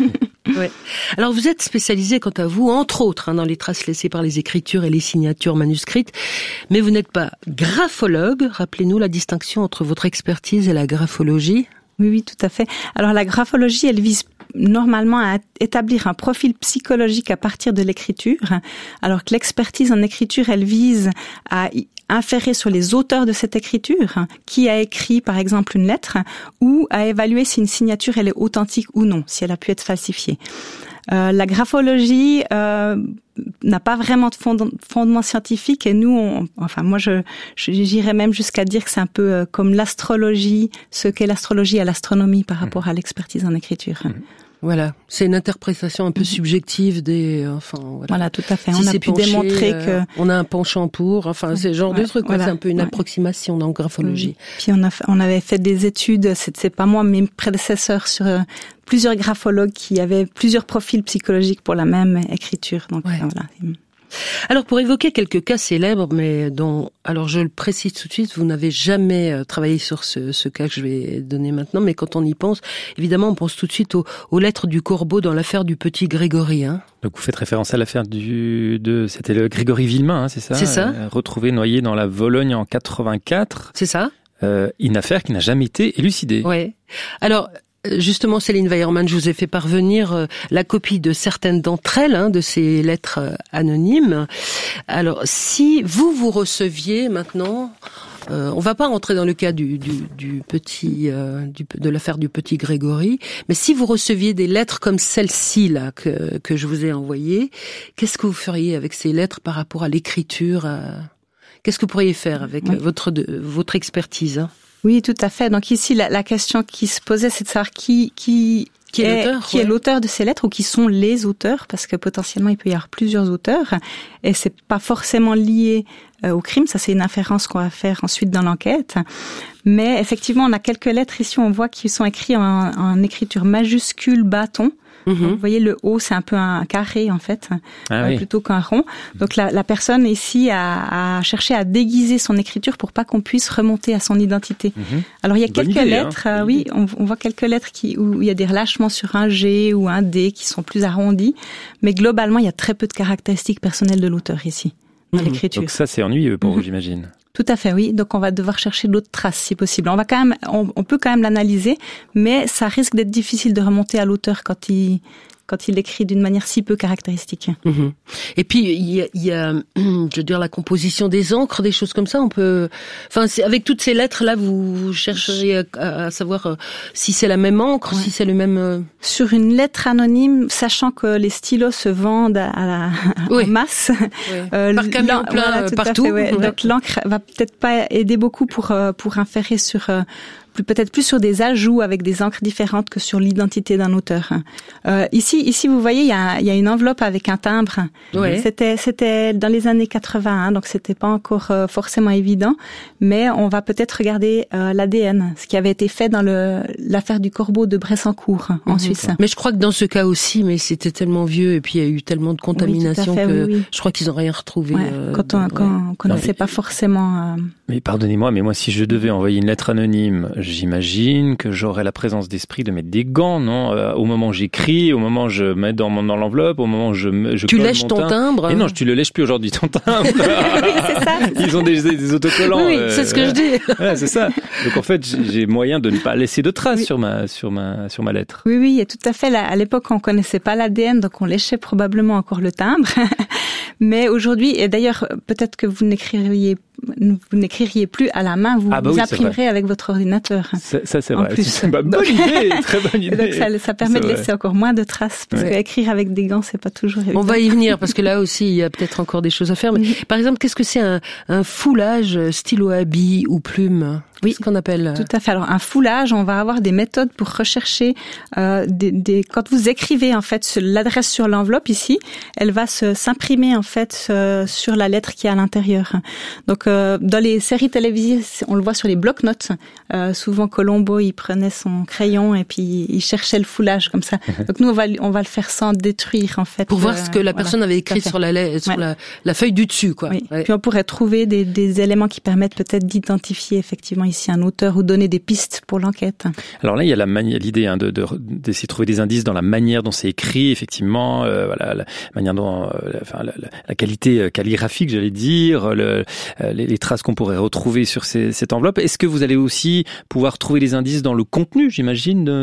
Ouais. Alors vous êtes spécialisé quant à vous, entre autres, dans les traces laissées par les écritures et les signatures manuscrites, mais vous n'êtes pas graphologue. Rappelez-nous la distinction entre votre expertise et la graphologie. Oui, tout à fait. Alors la graphologie, elle vise normalement à établir un profil psychologique à partir de l'écriture, alors que l'expertise en écriture, elle vise à inférer sur les auteurs de cette écriture, qui a écrit par exemple une lettre, ou à évaluer si une signature elle est authentique ou non, si elle a pu être falsifiée. La graphologie n'a pas vraiment de fondement scientifique, et nous, moi, j'irais même jusqu'à dire que c'est un peu comme l'astrologie, ce qu'est l'astrologie à l'astronomie par rapport à l'expertise en écriture. Voilà, c'est une interprétation un peu subjective Voilà, tout à fait. Si on a pu démontrer que on a un penchant pour, c'est le genre de truc. Voilà, c'est un peu une approximation dans la graphologie. Puis on avait fait des études, c'est pas moi, mes prédécesseurs, sur plusieurs graphologues qui avaient plusieurs profils psychologiques pour la même écriture. Donc voilà. Alors pour évoquer quelques cas célèbres, mais dont, alors je le précise tout de suite, vous n'avez jamais travaillé sur ce cas que je vais donner maintenant, mais quand on y pense, évidemment on pense tout de suite aux lettres du corbeau dans l'affaire du petit Grégory. Donc vous faites référence à l'affaire c'était le Grégory Villemain, c'est ça ? C'est ça. Retrouvé noyé dans la Vologne en 84. C'est ça. Une affaire qui n'a jamais été élucidée. Ouais. Alors, justement, Céline Weiermann, je vous ai fait parvenir la copie de certaines d'entre elles, de ces lettres anonymes. Alors, si vous receviez maintenant, on va pas rentrer dans le cas de l'affaire du petit Grégory, mais si vous receviez des lettres comme celle-ci là que je vous ai envoyées, qu'est-ce que vous feriez avec ces lettres par rapport à l'écriture Qu'est-ce que vous pourriez faire avec votre expertise Oui, tout à fait. Donc ici, la question qui se posait, c'est de savoir qui est l'auteur de ces lettres, ou qui sont les auteurs, parce que potentiellement il peut y avoir plusieurs auteurs, et c'est pas forcément lié au crime. Ça, c'est une inférence qu'on va faire ensuite dans l'enquête. Mais effectivement, on a quelques lettres ici, on voit qu'ils sont écrits en écriture majuscule bâton. Donc, vous voyez, le O, c'est un peu un carré, en fait, plutôt qu'un rond. Donc, la personne, ici, a cherché à déguiser son écriture pour pas qu'on puisse remonter à son identité. Alors, il y a quelques lettres, on voit quelques lettres où il y a des relâchements sur un G ou un D qui sont plus arrondis. Mais globalement, il y a très peu de caractéristiques personnelles de l'auteur ici, dans l'écriture. Donc ça, c'est ennuyeux pour vous, j'imagine. Tout à fait, oui. Donc on va devoir chercher d'autres traces si possible. On peut quand même l'analyser, mais ça risque d'être difficile de remonter à l'auteur quand il écrit d'une manière si peu caractéristique. Et puis il y a je veux dire, la composition des encres, des choses comme ça. On peut, avec toutes ces lettres là, vous chercheriez à savoir si c'est la même encre, si c'est le même. Sur une lettre anonyme, sachant que les stylos se vendent en masse, par camion plein partout. Donc l'encre va peut-être pas aider beaucoup pour inférer sur peut-être plus sur des ajouts avec des encres différentes que sur l'identité d'un auteur. Ici, vous voyez, il y a une enveloppe avec un timbre. C'était dans les années 80, donc c'était pas encore forcément évident, mais on va peut-être regarder l'ADN, ce qui avait été fait dans l'affaire du corbeau de Bressancourt en Suisse. Mais je crois que dans ce cas aussi, mais c'était tellement vieux et puis il y a eu tellement de contamination je crois qu'ils n'ont rien retrouvé. Quand on connaissait pas forcément. Mais pardonnez-moi, mais moi, si je devais envoyer une lettre anonyme, j'imagine que j'aurais la présence d'esprit de mettre des gants, non ? Au moment où j'écris, au moment où je mets dans l'enveloppe, au moment où je tu lèches ton timbre. Et non, tu le lèches plus aujourd'hui, ton timbre. Oui, c'est ça. Ils ont des autocollants. Oui, c'est ce que je dis. Voilà, c'est ça. Donc en fait, j'ai moyen de ne pas laisser de traces sur ma lettre. Oui, et tout à fait. À l'époque, on connaissait pas l'ADN, donc on léchait probablement encore le timbre. Mais aujourd'hui, et d'ailleurs, peut-être que vous n'écririez plus à la main, vous imprimerez avec votre ordinateur. Ça c'est vrai. C'est une bonne idée, très bonne idée. Donc ça permet de laisser encore moins de traces, parce qu'écrire avec des gants, c'est pas toujours évident. On va y venir, parce que là aussi, il y a peut-être encore des choses à faire. Mais par exemple, qu'est-ce que c'est un foulage stylo à billes ou plume ? Oui, ce qu'on appelle. Tout à fait. Alors un foulage, on va avoir des méthodes pour rechercher quand vous écrivez en fait l'adresse sur l'enveloppe ici, elle va s'imprimer en fait sur la lettre qui est à l'intérieur. Donc dans les séries télévisées, on le voit sur les bloc-notes. Souvent Colombo, il prenait son crayon et puis il cherchait le foulage comme ça. Donc nous on va le faire sans détruire en fait. Pour voir ce que la personne avait écrit sur la feuille du dessus, quoi. Oui. Puis on pourrait trouver des éléments qui permettent peut-être d'identifier effectivement ici un auteur ou donner des pistes pour l'enquête. Alors là, il y a l'idée d'essayer de trouver des indices dans la manière dont c'est écrit, effectivement, la manière dont, la qualité calligraphique, j'allais dire, les traces qu'on pourrait retrouver sur cette enveloppe. Est-ce que vous allez aussi pouvoir trouver des indices dans le contenu, j'imagine,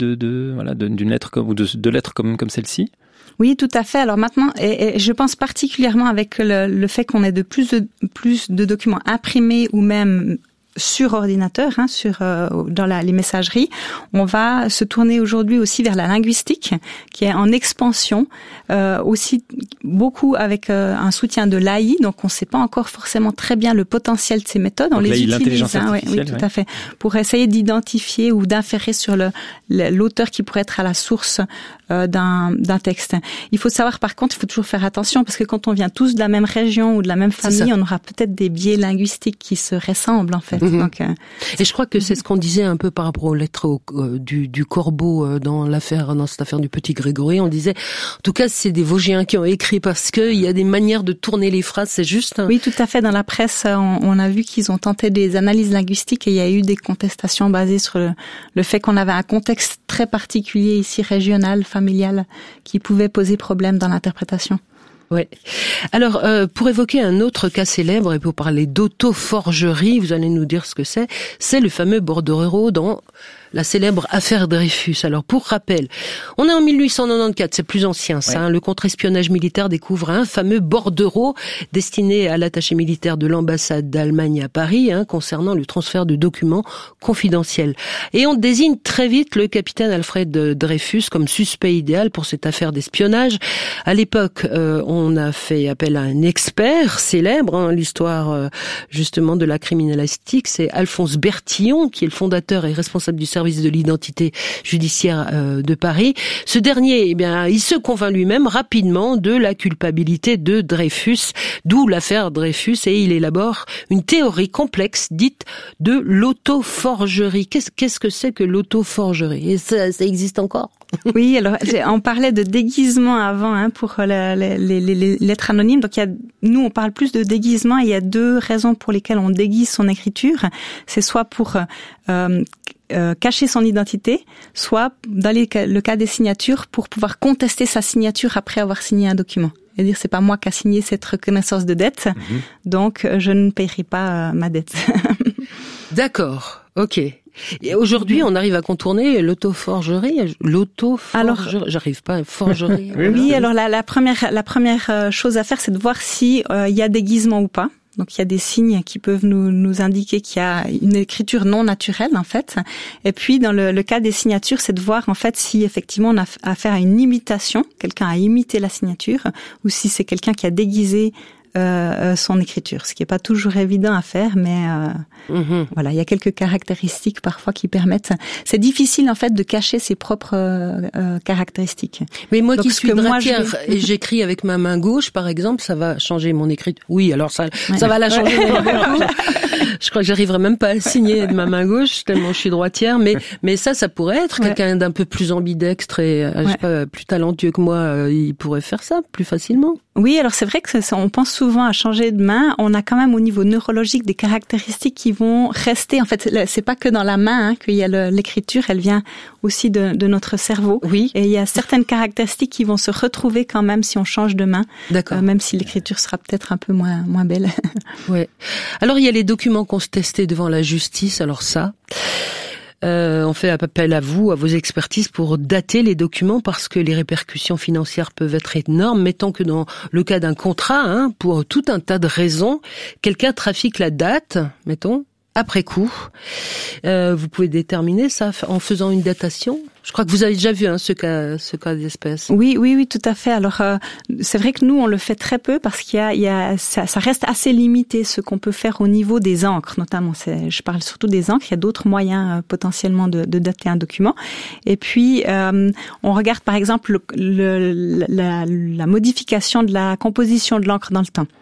d'une lettre ou de lettres comme celle-ci? Oui, tout à fait. Alors maintenant, et je pense particulièrement avec le fait qu'on ait de plus de documents imprimés ou même sur ordinateur, dans les messageries, on va se tourner aujourd'hui aussi vers la linguistique, qui est en expansion, aussi beaucoup avec un soutien de l'AI. Donc, on ne sait pas encore forcément très bien le potentiel de ces méthodes. On les utilise, oui, tout à fait, pour essayer d'identifier ou d'inférer sur l'auteur qui pourrait être à la source d'un texte. Il faut savoir, par contre, il faut toujours faire attention parce que quand on vient tous de la même région ou de la même famille, on aura peut-être des biais linguistiques qui se ressemblent en fait. Donc, et je crois que c'est ce qu'on disait un peu par rapport aux lettres du corbeau dans cette affaire du petit Grégory. On disait, en tout cas, c'est des Vosgiens qui ont écrit parce que il y a des manières de tourner les phrases. C'est juste. Oui, tout à fait. Dans la presse, on a vu qu'ils ont tenté des analyses linguistiques et il y a eu des contestations basées sur le fait qu'on avait un contexte très particulier ici, régional, familial, qui pouvait poser problème dans l'interprétation. Ouais. Alors, pour évoquer un autre cas célèbre et pour parler d'autoforgerie, vous allez nous dire ce que c'est le fameux bordereau dans la célèbre affaire Dreyfus. Alors, pour rappel, on est en 1894, c'est plus ancien ça, ouais. Le contre-espionnage militaire découvre un fameux bordereau destiné à l'attaché militaire de l'ambassade d'Allemagne à Paris, concernant le transfert de documents confidentiels. Et on désigne très vite le capitaine Alfred Dreyfus comme suspect idéal pour cette affaire d'espionnage. À l'époque, on a fait appel à un expert célèbre, l'histoire justement de la criminalistique, c'est Alphonse Bertillon, qui est le fondateur et responsable du service de l'identité judiciaire de Paris. Ce dernier, il se convainc lui-même rapidement de la culpabilité de Dreyfus, d'où l'affaire Dreyfus, et il élabore une théorie complexe dite de l'autoforgerie. Qu'est-ce que c'est que l'autoforgerie? Et ça existe encore? Oui, alors on parlait de déguisement avant pour les lettres anonymes. Donc nous on parle plus de déguisement. Il y a deux raisons pour lesquelles on déguise son écriture. C'est soit pour cacher son identité, soit dans le cas des signatures pour pouvoir contester sa signature après avoir signé un document. C'est-à-dire c'est pas moi qui a signé cette reconnaissance de dette, donc je ne paierai pas ma dette. D'accord, ok. Et aujourd'hui, on arrive à contourner l'autoforgerie. Alors, j'arrive pas à forgerie. Oui, alors la première chose à faire, c'est de voir si il y a déguisement ou pas. Donc il y a des signes qui peuvent nous indiquer qu'il y a une écriture non naturelle en fait. Et puis dans le cas des signatures, c'est de voir en fait si effectivement on a affaire à une imitation, quelqu'un a imité la signature, ou si c'est quelqu'un qui a déguisé son écriture, ce qui est pas toujours évident à faire, mais voilà, il y a quelques caractéristiques parfois qui permettent. C'est difficile en fait de cacher ses propres caractéristiques. Mais moi qui suis droitière et j'écris avec ma main gauche, par exemple, ça va changer mon écriture. Oui, alors ça va la changer. Je crois que j'arriverai même pas à signer de ma main gauche tellement je suis droitière, mais ça pourrait être quelqu'un d'un peu plus ambidextre et je sais pas, plus talentueux que moi, il pourrait faire ça plus facilement. Oui, alors c'est vrai que on pense souvent à changer de main. On a quand même au niveau neurologique des caractéristiques qui vont rester. En fait, c'est pas que dans la main qu'il y a l'écriture, elle vient aussi de notre cerveau. Oui. Et il y a certaines caractéristiques qui vont se retrouver quand même si on change de main. D'accord. Même si l'écriture sera peut-être un peu moins belle. Ouais. Alors il y a les documents contestés devant la justice. Alors ça. On fait appel à vous, à vos expertises pour dater les documents parce que les répercussions financières peuvent être énormes. Mettons que dans le cas d'un contrat, pour tout un tas de raisons, quelqu'un trafique la date, mettons, après coup. Vous pouvez déterminer ça en faisant une datation. Je crois que vous avez déjà vu ce cas d'espèce. Oui, tout à fait. Alors c'est vrai que nous on le fait très peu parce qu'il y a ça reste assez limité ce qu'on peut faire au niveau des encres notamment. Je parle surtout des encres. Il y a d'autres moyens potentiellement de dater un document. Et puis on regarde par exemple la modification de la composition de l'encre dans le temps.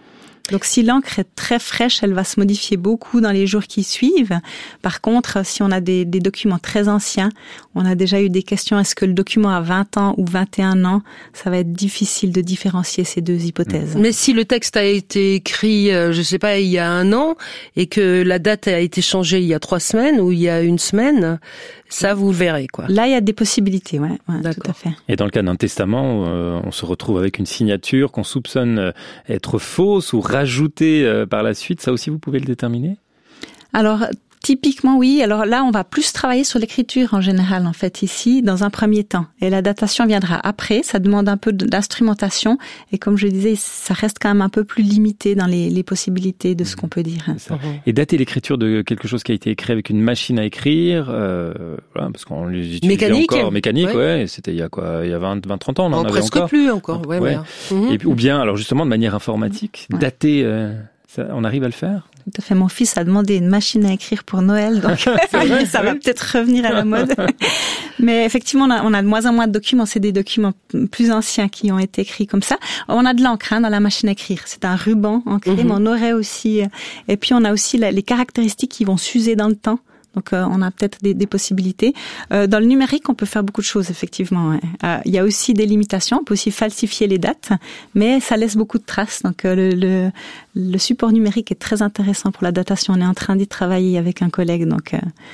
Donc si l'encre est très fraîche, elle va se modifier beaucoup dans les jours qui suivent. Par contre, si on a des documents très anciens, on a déjà eu des questions, est-ce que le document a 20 ans ou 21 ans? Ça va être difficile de différencier ces deux hypothèses. Mais si le texte a été écrit, je sais pas, il y a 1 an, et que la date a été changée il y a 3 semaines ou il y a 1 semaine, ça vous verrez, quoi. Là, il y a des possibilités, ouais, tout à fait. Et dans le cas d'un testament, on se retrouve avec une signature qu'on soupçonne être fausse ou rajoutée par la suite. Ça aussi, vous pouvez le déterminer? Alors, typiquement, oui. Alors là, on va plus travailler sur l'écriture en général, en fait, ici, dans un premier temps. Et la datation viendra après. Ça demande un peu d'instrumentation. Et comme je disais, ça reste quand même un peu plus limité dans les possibilités de ce qu'on peut dire. Et dater l'écriture de quelque chose qui a été écrit avec une machine à écrire, voilà, parce qu'on les utilise encore mécanique, ouais. C'était il y a quoi? Il y a 20-30 ans, on en avait presque encore. Plus encore, ouais. Et puis, ou bien, alors justement, de manière informatique, dater, ça, on arrive à le faire? Tout à fait. Mon fils a demandé une machine à écrire pour Noël, donc ça va peut-être revenir à la mode. Mais effectivement, on a de moins en moins de documents. C'est des documents plus anciens qui ont été écrits comme ça. On a de l'encre dans la machine à écrire. C'est un ruban ancré, mais on aurait aussi... Et puis, on a aussi les caractéristiques qui vont s'user dans le temps. Donc, on a peut-être des possibilités. Dans le numérique, on peut faire beaucoup de choses, effectivement. Il y a aussi des limitations. On peut aussi falsifier les dates, mais ça laisse beaucoup de traces. Donc, le support numérique est très intéressant pour la datation. On est en train d'y travailler avec un collègue. Donc,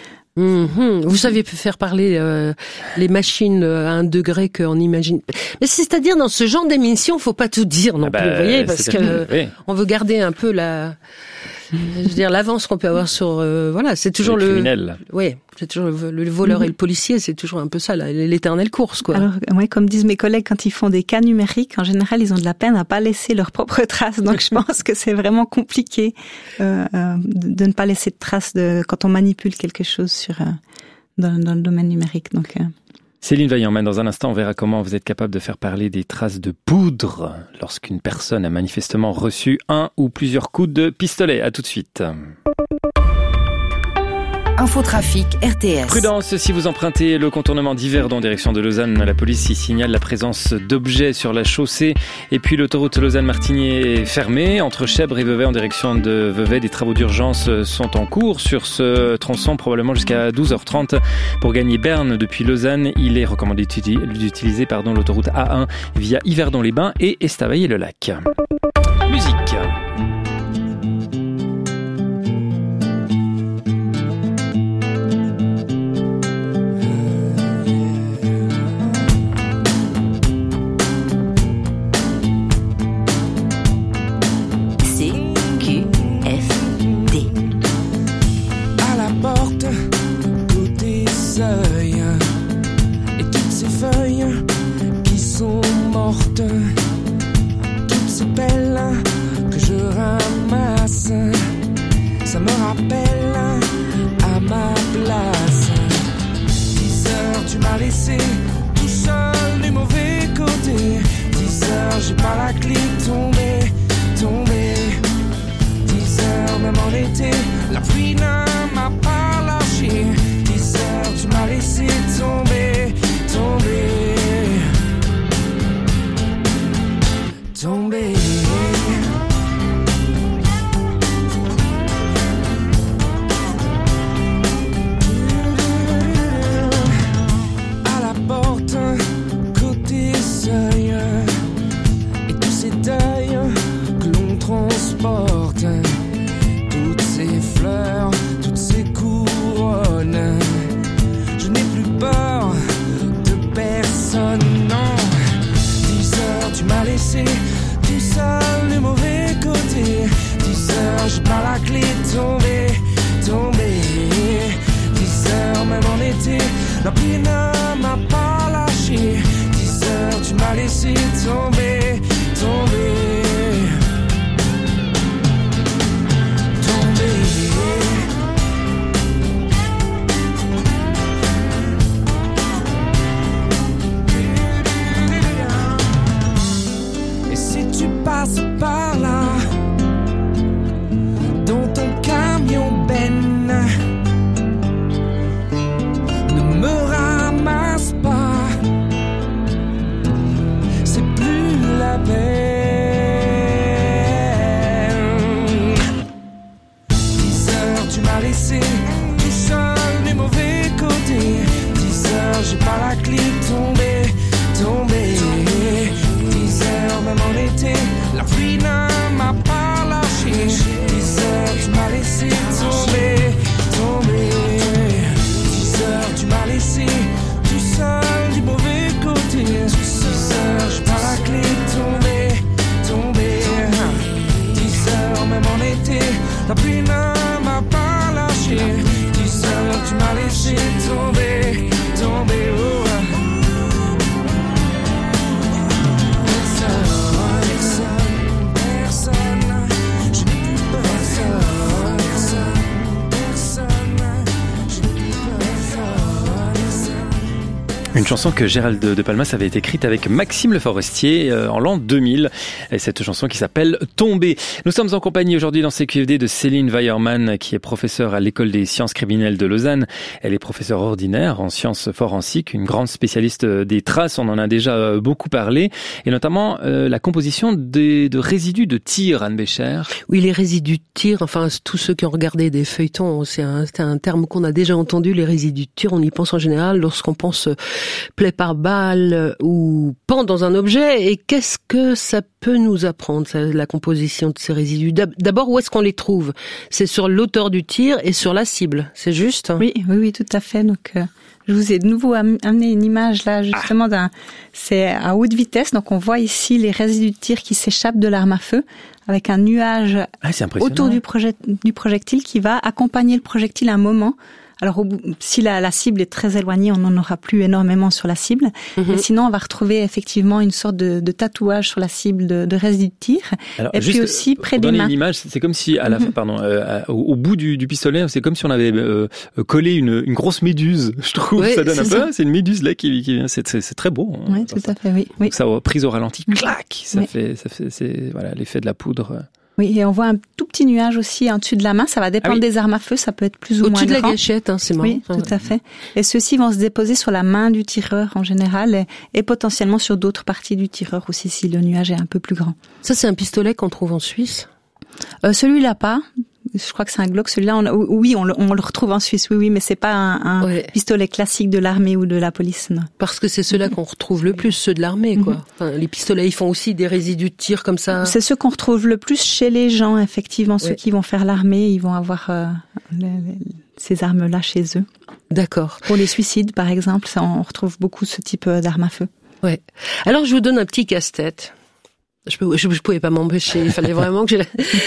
Vous savez faire parler les machines à un degré qu'on imagine. Mais c'est-à-dire, dans ce genre d'émission, faut pas tout dire non plus, vous voyez, parce que on veut garder un peu je veux dire, l'avance qu'on peut avoir sur, voilà, c'est toujours le criminel. Oui, c'est toujours le voleur et le policier, c'est toujours un peu ça, l'éternelle course, quoi. Alors, ouais, comme disent mes collègues, quand ils font des cas numériques, en général, ils ont de la peine à pas laisser leurs propres traces. Donc, je pense que c'est vraiment compliqué de ne pas laisser de traces quand on manipule quelque chose dans le domaine numérique. Donc. Céline Vaillant-Maine, dans un instant, on verra comment vous êtes capable de faire parler des traces de poudre lorsqu'une personne a manifestement reçu 1 ou plusieurs coups de pistolet. À tout de suite. Infotrafic RTS. Prudence, si vous empruntez le contournement d'Yverdon en direction de Lausanne, la police y signale la présence d'objets sur la chaussée. Et puis l'autoroute Lausanne-Martigny est fermée. Entre Chèvres et Vevey en direction de Vevey, des travaux d'urgence sont en cours sur ce tronçon, probablement jusqu'à 12h30. Pour gagner Berne depuis Lausanne, il est recommandé d'utiliser l'autoroute A1 via Yverdon-les-Bains et Estavayer-le-Lac. Musique. laissé tout seul du mauvais côté. 10 heures, j'ai pas la clé, tombé. 10 heures, même en été, la pluie ne m'a pas lâché. 10 heures, tu m'as laissé tomber. 10 heures, tu m'as laissé tout seul du mauvais côté. 10 heures, j'ai pas la clé, tombé. 10 heures, même en été, la pluie ne m'a pas lâché. 10 heures, tu m'as laissé tomber. Oh. Une chanson que Gérald de Palmas avait écrite avec Maxime Le Forestier en l'an 2000. Et cette chanson qui s'appelle Tomber. Nous sommes en compagnie aujourd'hui dans CQFD de Céline Weiermann, qui est professeure à l'école des sciences criminelles de Lausanne. Elle est professeure ordinaire en sciences forensiques, une grande spécialiste des traces. On en a déjà beaucoup parlé. Et notamment la composition de résidus de tir, Anne Bécher. Oui, les résidus de tir, enfin tous ceux qui ont regardé des feuilletons, c'est un terme qu'on a déjà entendu, les résidus de tir. On y pense en général lorsqu'on pense plaie par balle ou pan dans un objet. Et qu'est-ce que ça peut nous apprendre, la composition de ces résidus? D'abord, où est-ce qu'on les trouve? C'est sur l'auteur du tir et sur la cible, c'est juste? Oui, tout à fait. Donc, je vous ai de nouveau amené une image là, justement, c'est à haute vitesse. Donc, on voit ici les résidus de tir qui s'échappent de l'arme à feu avec un nuage autour du projectile qui va accompagner le projectile un moment. Alors, si la cible est très éloignée, on n'en aura plus énormément sur la cible. Mais sinon, on va retrouver effectivement une sorte de tatouage sur la cible de résidus de tir. Alors, et puis aussi près des mains. Une image, c'est comme si à la fin, au bout du pistolet, c'est comme si on avait collé une grosse méduse. Je trouve ça donne un peu. C'est une méduse là qui vient. C'est très beau. Oui, tout à fait. Oui. Ça prise au ralenti, clac. Ça fait c'est voilà l'effet de la poudre. Oui, et on voit un tout petit nuage aussi en dessus de la main. Ça va dépendre des armes à feu. Ça peut être plus ou moins grand. Au-dessus de la gâchette, c'est marrant. Oui, tout à fait. Et ceux-ci vont se déposer sur la main du tireur en général et potentiellement sur d'autres parties du tireur aussi si le nuage est un peu plus grand. Ça, c'est un pistolet qu'on trouve en Suisse? Celui-là pas. Je crois que c'est un Glock. Celui-là, on le retrouve en Suisse. Oui, mais c'est pas un pistolet classique de l'armée ou de la police. Non. Parce que c'est ceux-là qu'on retrouve le plus, ceux de l'armée, quoi. Enfin, les pistolets, ils font aussi des résidus de tir comme ça. C'est ceux qu'on retrouve le plus chez les gens, effectivement. Ceux qui vont faire l'armée, ils vont avoir ces armes-là chez eux. D'accord. Pour les suicides, par exemple, on retrouve beaucoup ce type d'armes à feu. Ouais. Alors, je vous donne un petit casse-tête. Je pouvais pas m'empêcher, il fallait vraiment que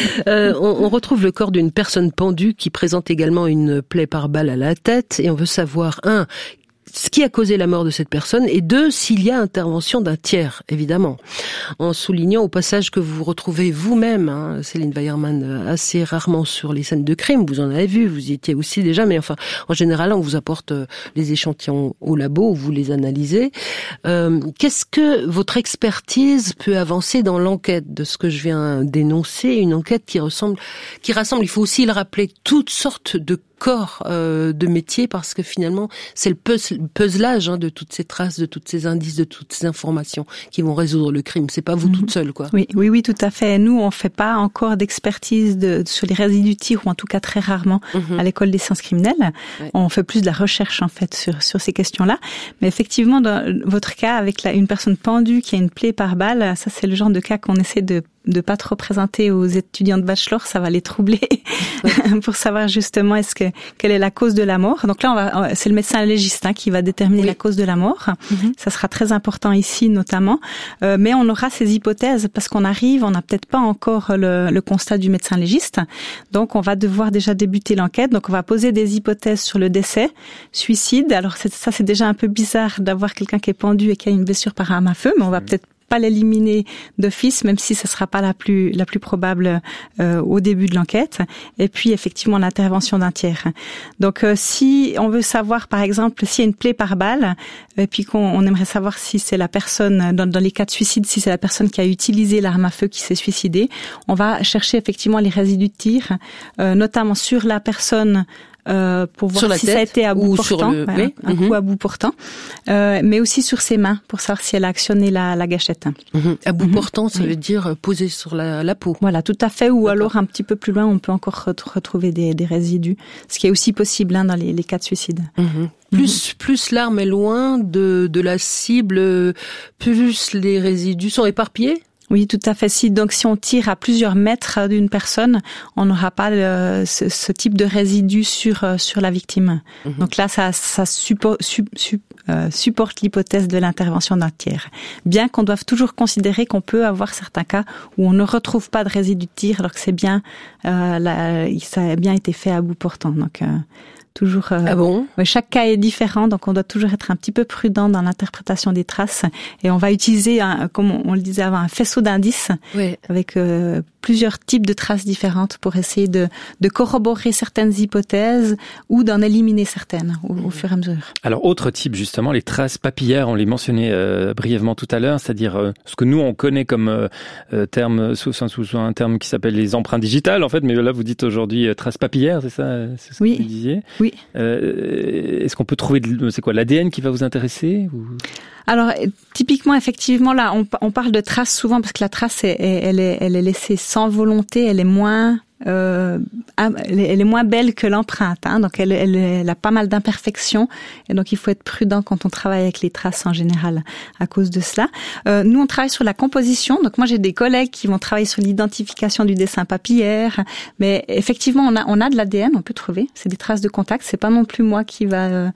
on retrouve le corps d'une personne pendue qui présente également une plaie par balle à la tête et on veut savoir, ce qui a causé la mort de cette personne, et 2, s'il y a intervention d'un tiers, évidemment. En soulignant au passage que vous retrouvez vous-même, Céline Weiermann, assez rarement sur les scènes de crime, vous en avez vu, vous y étiez aussi déjà, mais enfin, en général, on vous apporte les échantillons au labo, vous les analysez. Qu'est-ce que votre expertise peut avancer dans l'enquête de ce que je viens d'énoncer, une enquête qui rassemble, il faut aussi le rappeler, toutes sortes de corps de métier, parce que finalement c'est le puzzlage de toutes ces traces, de tous ces indices, de toutes ces informations qui vont résoudre le crime. C'est pas vous toute seule, quoi. Oui, tout à fait. Nous, on fait pas encore d'expertise sur les résidus de tir, ou en tout cas très rarement à l'école des sciences criminelles. Ouais. On fait plus de la recherche en fait sur ces questions-là. Mais effectivement, dans votre cas avec une personne pendue qui a une plaie par balle, ça c'est le genre de cas qu'on essaie de pas trop présenter aux étudiants de bachelor, ça va les troubler pour savoir justement quelle est la cause de la mort. Donc là, c'est le médecin légiste qui va déterminer la cause de la mort. Ça sera très important ici notamment, mais on aura ces hypothèses parce on n'a peut-être pas encore le constat du médecin légiste. Donc on va devoir déjà débuter l'enquête. Donc on va poser des hypothèses sur le décès, suicide. Alors ça c'est déjà un peu bizarre d'avoir quelqu'un qui est pendu et qui a une blessure par arme à feu, mais on va peut-être pas l'éliminer d'office, même si ce sera pas la plus probable au début de l'enquête. Et puis effectivement l'intervention d'un tiers. Donc si on veut savoir par exemple s'il y a une plaie par balle, et puis qu'on aimerait savoir si c'est la personne dans les cas de suicide, si c'est la personne qui a utilisé l'arme à feu qui s'est suicidée, on va chercher effectivement les résidus de tir, notamment sur la personne. Pour voir si ça a été à bout portant, un coup à bout portant. mais aussi sur ses mains pour savoir si elle a actionné la gâchette. À bout portant, ça veut dire posé sur la peau. Voilà, tout à fait. Ou alors un petit peu plus loin, on peut encore retrouver des résidus, ce qui est aussi possible dans les cas de suicide. Plus l'arme est loin de la cible, plus les résidus sont éparpillés. Oui, tout à fait. Si on tire à plusieurs mètres d'une personne, on n'aura pas ce type de résidu sur la victime. Donc là, ça supporte l'hypothèse de l'intervention d'un tiers. Bien qu'on doive toujours considérer qu'on peut avoir certains cas où on ne retrouve pas de résidu de tir, alors que ça a bien été fait à bout portant. Donc toujours. Ah bon? Chaque cas est différent, donc on doit toujours être un petit peu prudent dans l'interprétation des traces. Et on va utiliser, comme on le disait avant, un faisceau d'indices avec plusieurs types de traces différentes pour essayer de corroborer certaines hypothèses ou d'en éliminer certaines au fur et à mesure. Alors, autre type, justement, les traces papillaires, on les mentionnait brièvement tout à l'heure, c'est-à-dire ce que nous, on connaît comme terme, sous un terme qui s'appelle les empreintes digitales, en fait, mais là, vous dites aujourd'hui traces papillaires, c'est ça? C'est ce que vous disiez? Oui. Est-ce qu'on peut trouver, c'est quoi, l'ADN qui va vous intéresser ou... Alors, typiquement, effectivement, là, on parle de traces souvent parce que la trace, elle est laissée sans volonté, elle est moins belle que l'empreinte, hein, donc elle a pas mal d'imperfections et donc il faut être prudent quand on travaille avec les traces en général à cause de cela. Nous on travaille sur la composition, donc moi j'ai des collègues qui vont travailler sur l'identification du dessin papillaire, mais effectivement on a de l'ADN, on peut trouver, c'est des traces de contact, c'est pas non plus moi qui va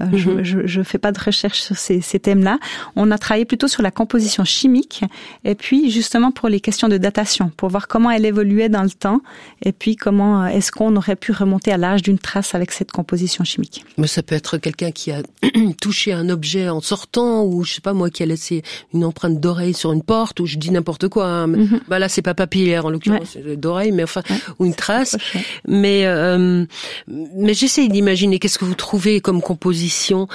je fais pas de recherche sur ces thèmes-là. On a travaillé plutôt sur la composition chimique et puis justement pour les questions de datation, pour voir comment elle évoluait dans le temps. Et puis, comment est-ce qu'on aurait pu remonter à l'âge d'une trace avec cette composition chimique? Mais ça peut être quelqu'un qui a touché un objet en sortant, ou je sais pas moi, qui a laissé une empreinte d'oreille sur une porte, ou je dis n'importe quoi. Hein. Bah là, c'est pas papillaire en l'occurrence, c'est d'oreille, mais enfin, ou une trace. Mais j'essaye d'imaginer qu'est-ce que vous trouvez comme composition,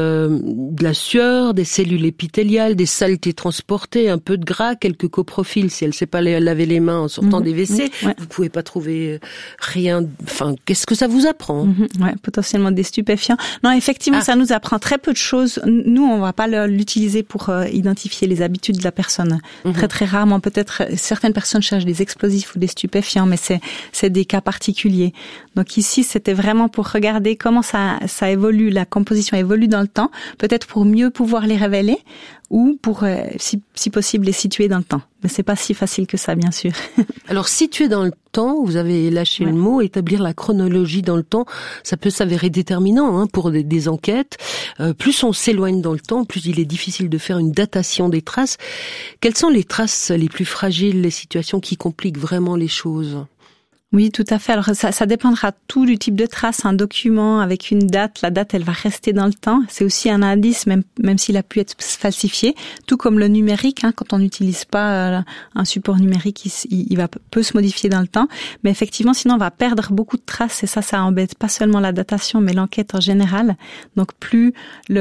de la sueur, des cellules épithéliales, des saletés transportées, un peu de gras, quelques coprofils. Si elle sait pas laver les mains en sortant des WC, vous pouvez pas trouver rien. Enfin, qu'est-ce que ça vous apprend? Potentiellement des stupéfiants. Non, effectivement, ça nous apprend très peu de choses. Nous, on va pas l'utiliser pour identifier les habitudes de la personne. Très très rarement. Peut-être certaines personnes cherchent des explosifs ou des stupéfiants, mais c'est des cas particuliers. Donc ici, c'était vraiment pour regarder comment ça évolue, la composition évolue dans le temps, peut-être pour mieux pouvoir les révéler ou pour, si possible, les situer dans le temps. Mais c'est pas si facile que ça, bien sûr. Alors, situer dans le temps, vous avez lâché le mot, établir la chronologie dans le temps, ça peut s'avérer déterminant pour des enquêtes. Plus on s'éloigne dans le temps, plus il est difficile de faire une datation des traces. Quelles sont les traces les plus fragiles, les situations qui compliquent vraiment les choses ? Oui, tout à fait. Alors, ça dépendra tout du type de trace. Un document avec une date, la date, elle va rester dans le temps. C'est aussi un indice, même s'il a pu être falsifié. Tout comme le numérique, quand on n'utilise pas un support numérique, il peut se modifier dans le temps. Mais effectivement, sinon, on va perdre beaucoup de traces. Et ça embête pas seulement la datation, mais l'enquête en général. Donc, plus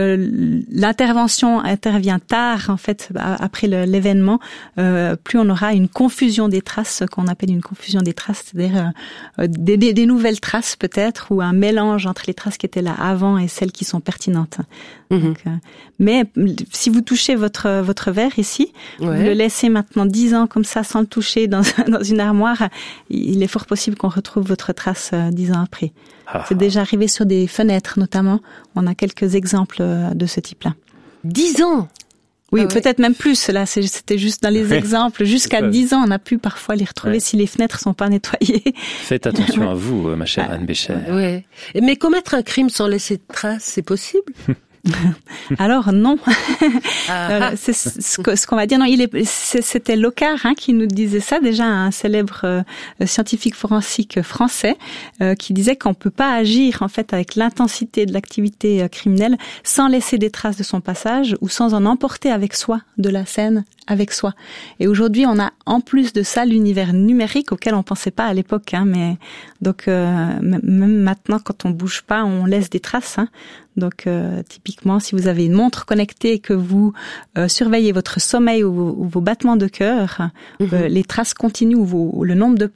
l'intervention intervient tard, en fait, après l'événement, plus on aura une confusion des traces, ce qu'on appelle une confusion des traces, c'est-à-dire des nouvelles traces peut-être, ou un mélange entre les traces qui étaient là avant et celles qui sont pertinentes. Donc, mais si vous touchez votre verre ici, vous le laissez maintenant 10 ans comme ça sans le toucher dans une armoire, il est fort possible qu'on retrouve votre trace 10 ans après. C'est déjà arrivé sur des fenêtres notamment. On a quelques exemples de ce type-là. 10 ans! Oui, peut-être même plus. Là, c'était juste dans les exemples. Jusqu'à 10 ans, on a pu parfois les retrouver si les fenêtres sont pas nettoyées. Faites attention à vous, ma chère Anne Bécher. Ouais. Mais commettre un crime sans laisser de traces, c'est possible? Alors non, c'est ce qu'on va dire. Non, c'était Locard qui nous disait ça, déjà un célèbre scientifique forensique français qui disait qu'on peut pas agir en fait avec l'intensité de l'activité criminelle sans laisser des traces de son passage ou sans en emporter avec soi de la scène avec soi. Et aujourd'hui, on a en plus de ça l'univers numérique auquel on pensait pas à l'époque. Mais donc même maintenant, quand on bouge pas, on laisse des traces. Donc typiquement, si vous avez une montre connectée et que vous surveillez votre sommeil ou vos battements de cœur, les traces continuent ou le nombre de pas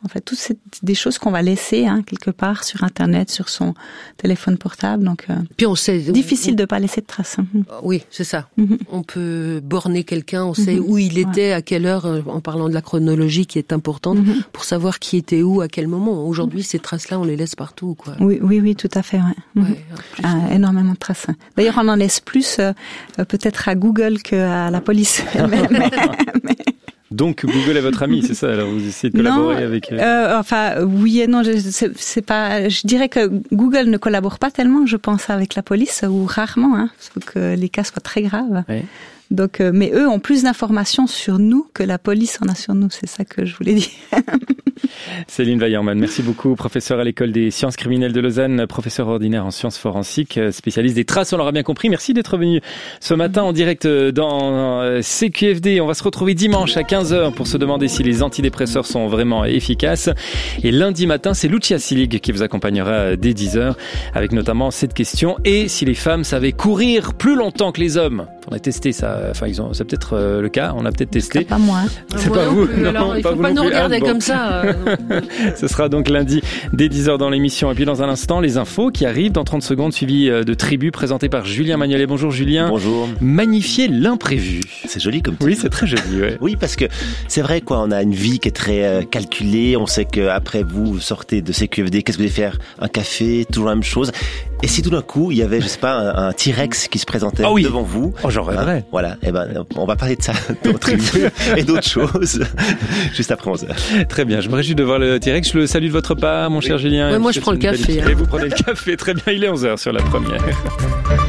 En fait, toutes des choses qu'on va laisser quelque part sur Internet, sur son téléphone portable. Donc, puis on sait, difficile de pas laisser de traces. Oui, c'est ça. On peut borner quelqu'un, on sait où il était, à quelle heure, en parlant de la chronologie qui est importante, pour savoir qui était où, à quel moment. Aujourd'hui, ces traces-là, on les laisse partout, quoi. Oui, tout à fait. Énormément de traces. D'ailleurs, on en laisse plus peut-être à Google qu'à la police. mais... Donc Google est votre ami, c'est ça? Alors vous essayez de collaborer avec. Oui et non. C'est pas. Je dirais que Google ne collabore pas tellement, je pense, avec la police ou rarement. Faut que les cas soient très graves. Oui. Donc, mais eux ont plus d'informations sur nous que la police en a sur nous. C'est ça que je voulais dire. Céline Weiermann, merci beaucoup, professeure à l'école des sciences criminelles de Lausanne, professeure ordinaire en sciences forensiques, spécialiste des traces, on l'aura bien compris. Merci d'être venu ce matin en direct dans CQFD. On va se retrouver dimanche à 15h pour se demander si les antidépresseurs sont vraiment efficaces. Et lundi matin, c'est Lucia Silig qui vous accompagnera dès 10h avec notamment cette question. Et si les femmes savaient courir plus longtemps que les hommes? On a testé ça, c'est peut-être le cas, on a peut-être testé. C'est pas moi. C'est pas vous. Non, alors, il faut pas nous regarder comme ça. Ce sera donc lundi dès 10h dans l'émission. Et puis dans un instant, les infos qui arrivent dans 30 secondes, suivies de Tribu présentées par Julien Magnolet. Bonjour Julien. Bonjour. Magnifier l'imprévu. C'est joli comme titre. Oui, c'est très joli. Ouais. Oui, parce que c'est vrai, quoi. On a une vie qui est très calculée. On sait qu'après vous sortez de CQFD, qu'est-ce que vous allez faire? Un café, toujours la même chose. Et si tout d'un coup, il y avait, je sais pas, un T-Rex qui se présentait devant vous. Oh, j'en rêverais. Voilà. Et on va parler de ça dans Tribu et d'autres choses juste après 11h. Très bien. Je me réjouis de voir le T-Rex. Je le salue de votre part, mon cher Julien. Ouais, moi, je prends le café. Et vous prenez le café. Très bien. Il est 11h sur la première.